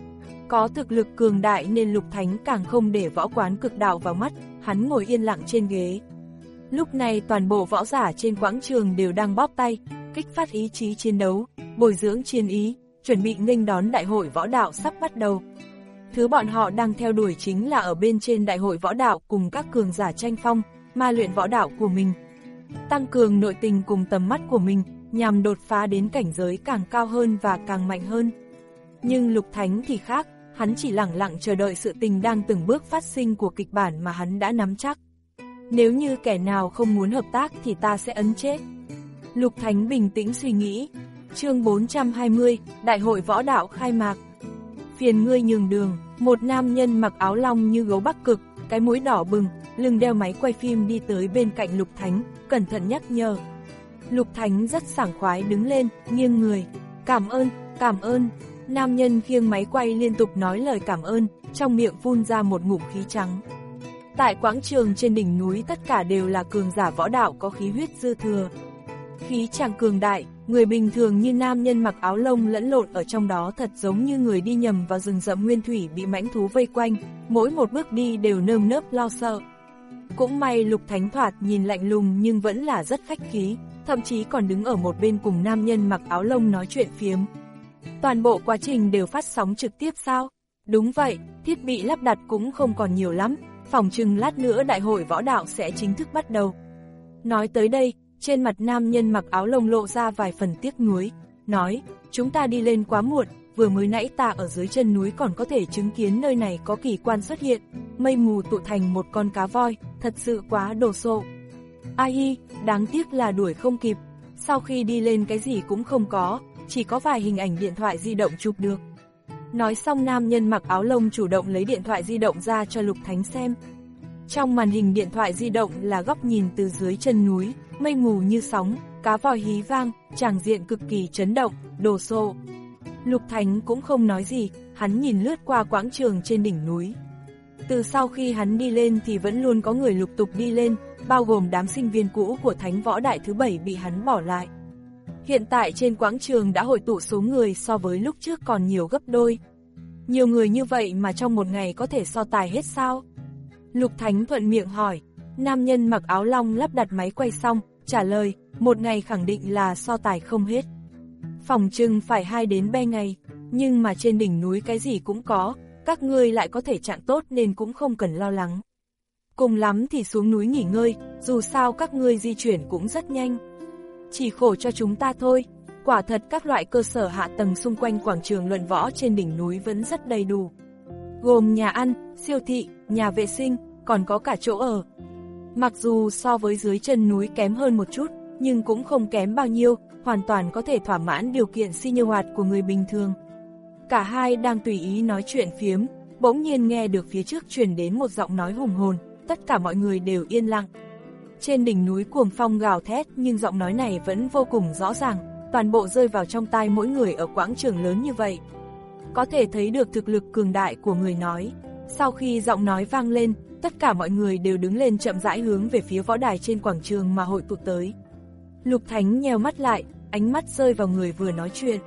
Có thực lực cường đại nên Lục Thánh càng không để võ quán cực đạo vào mắt, hắn ngồi yên lặng trên ghế. Lúc này toàn bộ võ giả trên quảng trường đều đang bóp tay, kích phát ý chí chiến đấu, bồi dưỡng chiến ý, chuẩn bị nghênh đón đại hội võ đạo sắp bắt đầu. Thứ bọn họ đang theo đuổi chính là ở bên trên đại hội võ đạo cùng các cường giả tranh phong, ma luyện võ đạo của mình. Tăng cường nội tình cùng tầm mắt của mình, nhằm đột phá đến cảnh giới càng cao hơn và càng mạnh hơn. Nhưng Lục Thánh thì khác, hắn chỉ lặng lặng chờ đợi sự tình đang từng bước phát sinh của kịch bản mà hắn đã nắm chắc. Nếu như kẻ nào không muốn hợp tác thì ta sẽ ấn chết. Lục Thánh bình tĩnh suy nghĩ. Chương bốn trăm hai mươi, Đại hội võ đạo khai mạc. Phiền ngươi nhường đường, một nam nhân mặc áo long như gấu Bắc Cực, cái mũi đỏ bừng, lưng đeo máy quay phim đi tới bên cạnh Lục Thánh, cẩn thận nhắc nhở. Lục Thánh rất sảng khoái đứng lên, nghiêng người. Cảm ơn, cảm ơn. Nam nhân khiêng máy quay liên tục nói lời cảm ơn, trong miệng phun ra một ngụm khí trắng. Tại quảng trường trên đỉnh núi tất cả đều là cường giả võ đạo có khí huyết dư thừa. Khí chàng cường đại, người bình thường như nam nhân mặc áo lông lẫn lộn ở trong đó thật giống như người đi nhầm vào rừng rậm nguyên thủy bị mãnh thú vây quanh, mỗi một bước đi đều nơm nớp lo sợ. Cũng may Lục Thánh thoạt nhìn lạnh lùng nhưng vẫn là rất khách khí, thậm chí còn đứng ở một bên cùng nam nhân mặc áo lông nói chuyện phiếm. Toàn bộ quá trình đều phát sóng trực tiếp sao? Đúng vậy, thiết bị lắp đặt cũng không còn nhiều lắm, phỏng chừng lát nữa đại hội võ đạo sẽ chính thức bắt đầu. Nói tới đây, trên mặt nam nhân mặc áo lông lộ ra vài phần tiếc nuối, nói, chúng ta đi lên quá muộn, vừa mới nãy ta ở dưới chân núi còn có thể chứng kiến nơi này có kỳ quan xuất hiện, mây mù tụ thành một con cá voi, thật sự quá đồ sộ. Ai hi, đáng tiếc là đuổi không kịp, sau khi đi lên cái gì cũng không có, chỉ có vài hình ảnh điện thoại di động chụp được. Nói xong nam nhân mặc áo lông chủ động lấy điện thoại di động ra cho Lục Thánh xem. Trong màn hình điện thoại di động là góc nhìn từ dưới chân núi, mây mù như sóng, cá voi hí vang, tràng diện cực kỳ chấn động, đồ sộ. Lục Thánh cũng không nói gì, hắn nhìn lướt qua quảng trường trên đỉnh núi. Từ sau khi hắn đi lên thì vẫn luôn có người lục tục đi lên, bao gồm đám sinh viên cũ của Thánh Võ Đại thứ bảy bị hắn bỏ lại. Hiện tại trên quảng trường đã hội tụ số người so với lúc trước còn nhiều gấp đôi. Nhiều người như vậy mà trong một ngày có thể so tài hết sao? Lục Thánh thuận miệng hỏi, nam nhân mặc áo long lắp đặt máy quay xong, trả lời, một ngày khẳng định là so tài không hết. Phòng trưng phải hai đến ba ngày, nhưng mà trên đỉnh núi cái gì cũng có, các ngươi lại có thể chặn tốt nên cũng không cần lo lắng. Cùng lắm thì xuống núi nghỉ ngơi, dù sao các ngươi di chuyển cũng rất nhanh. Chỉ khổ cho chúng ta thôi, quả thật các loại cơ sở hạ tầng xung quanh quảng trường luận võ trên đỉnh núi vẫn rất đầy đủ. Gồm nhà ăn, siêu thị, nhà vệ sinh, còn có cả chỗ ở. Mặc dù so với dưới chân núi kém hơn một chút, nhưng cũng không kém bao nhiêu, hoàn toàn có thể thỏa mãn điều kiện sinh hoạt của người bình thường. Cả hai đang tùy ý nói chuyện phiếm, bỗng nhiên nghe được phía trước truyền đến một giọng nói hùng hồn, tất cả mọi người đều yên lặng. Trên đỉnh núi cuồng phong gào thét nhưng giọng nói này vẫn vô cùng rõ ràng, toàn bộ rơi vào trong tai mỗi người ở quảng trường lớn như vậy. Có thể thấy được thực lực cường đại của người nói. Sau khi giọng nói vang lên, tất cả mọi người đều đứng lên chậm rãi hướng về phía võ đài trên quảng trường mà hội tụ tới. Lục Thánh nheo mắt lại, ánh mắt rơi vào người vừa nói chuyện.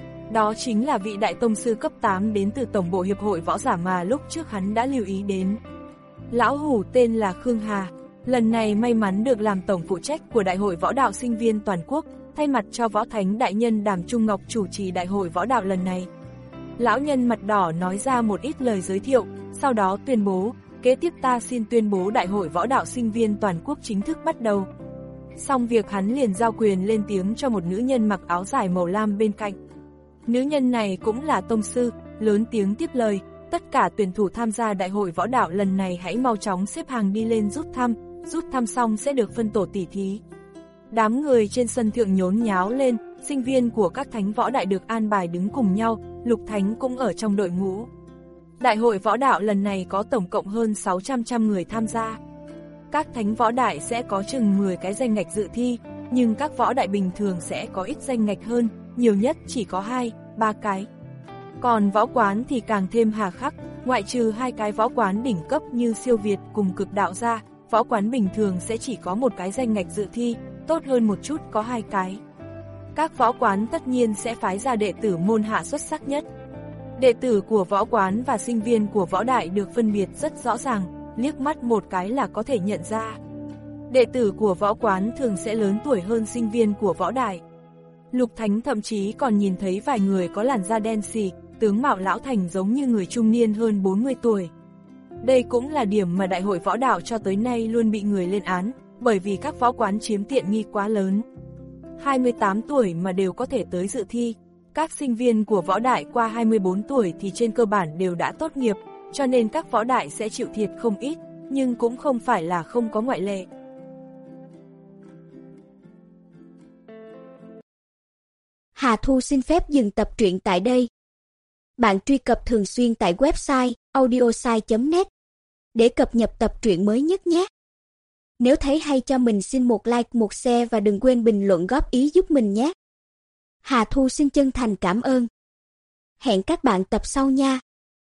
Đó chính là vị đại tông sư cấp tám đến từ Tổng bộ Hiệp hội Võ giả mà lúc trước hắn đã lưu ý đến. Lão hủ tên là Khương Hà, lần này may mắn được làm tổng phụ trách của Đại hội Võ đạo sinh viên toàn quốc, thay mặt cho Võ Thánh đại nhân Đàm Trung Ngọc chủ trì Đại hội Võ đạo lần này. Lão nhân mặt đỏ nói ra một ít lời giới thiệu, sau đó tuyên bố, kế tiếp ta xin tuyên bố Đại hội Võ đạo sinh viên toàn quốc chính thức bắt đầu. Xong việc hắn liền giao quyền lên tiếng cho một nữ nhân mặc áo dài màu lam bên cạnh. Nữ nhân này cũng là tông sư, lớn tiếng tiếp lời, tất cả tuyển thủ tham gia Đại hội Võ đạo lần này hãy mau chóng xếp hàng đi lên rút thăm, rút thăm xong sẽ được phân tổ tỉ thí. Đám người trên sân thượng nhốn nháo lên, sinh viên của các thánh võ đại được an bài đứng cùng nhau, Lục Thánh cũng ở trong đội ngũ. Đại hội võ đạo lần này có tổng cộng hơn sáu trăm trăm người tham gia. Các thánh võ đại sẽ có chừng mười cái danh ngạch dự thi, nhưng các võ đại bình thường sẽ có ít danh ngạch hơn, nhiều nhất chỉ có hai, ba cái. Còn võ quán thì càng thêm hà khắc, ngoại trừ hai cái võ quán đỉnh cấp như siêu việt cùng cực đạo ra, võ quán bình thường sẽ chỉ có một cái danh ngạch dự thi, tốt hơn một chút có hai cái. Các võ quán tất nhiên sẽ phái ra đệ tử môn hạ xuất sắc nhất. Đệ tử của võ quán và sinh viên của võ đại được phân biệt rất rõ ràng, liếc mắt một cái là có thể nhận ra. Đệ tử của võ quán thường sẽ lớn tuổi hơn sinh viên của võ đại. Lục Thánh thậm chí còn nhìn thấy vài người có làn da đen xì, tướng mạo lão thành giống như người trung niên hơn bốn mươi tuổi. Đây cũng là điểm mà đại hội võ đạo cho tới nay luôn bị người lên án, bởi vì các võ quán chiếm tiện nghi quá lớn. hai mươi tám tuổi mà đều có thể tới dự thi. Các sinh viên của võ đại qua hai mươi bốn tuổi thì trên cơ bản đều đã tốt nghiệp, cho nên các võ đại sẽ chịu thiệt không ít, nhưng cũng không phải là không có ngoại lệ. Hà Thu xin phép dừng tập truyện tại đây. Bạn truy cập thường xuyên tại website audiosai chấm net để cập nhật tập truyện mới nhất nhé. Nếu thấy hay cho mình xin một like, một share và đừng quên bình luận góp ý giúp mình nhé. Hà Thu xin chân thành cảm ơn. Hẹn các bạn tập sau nha.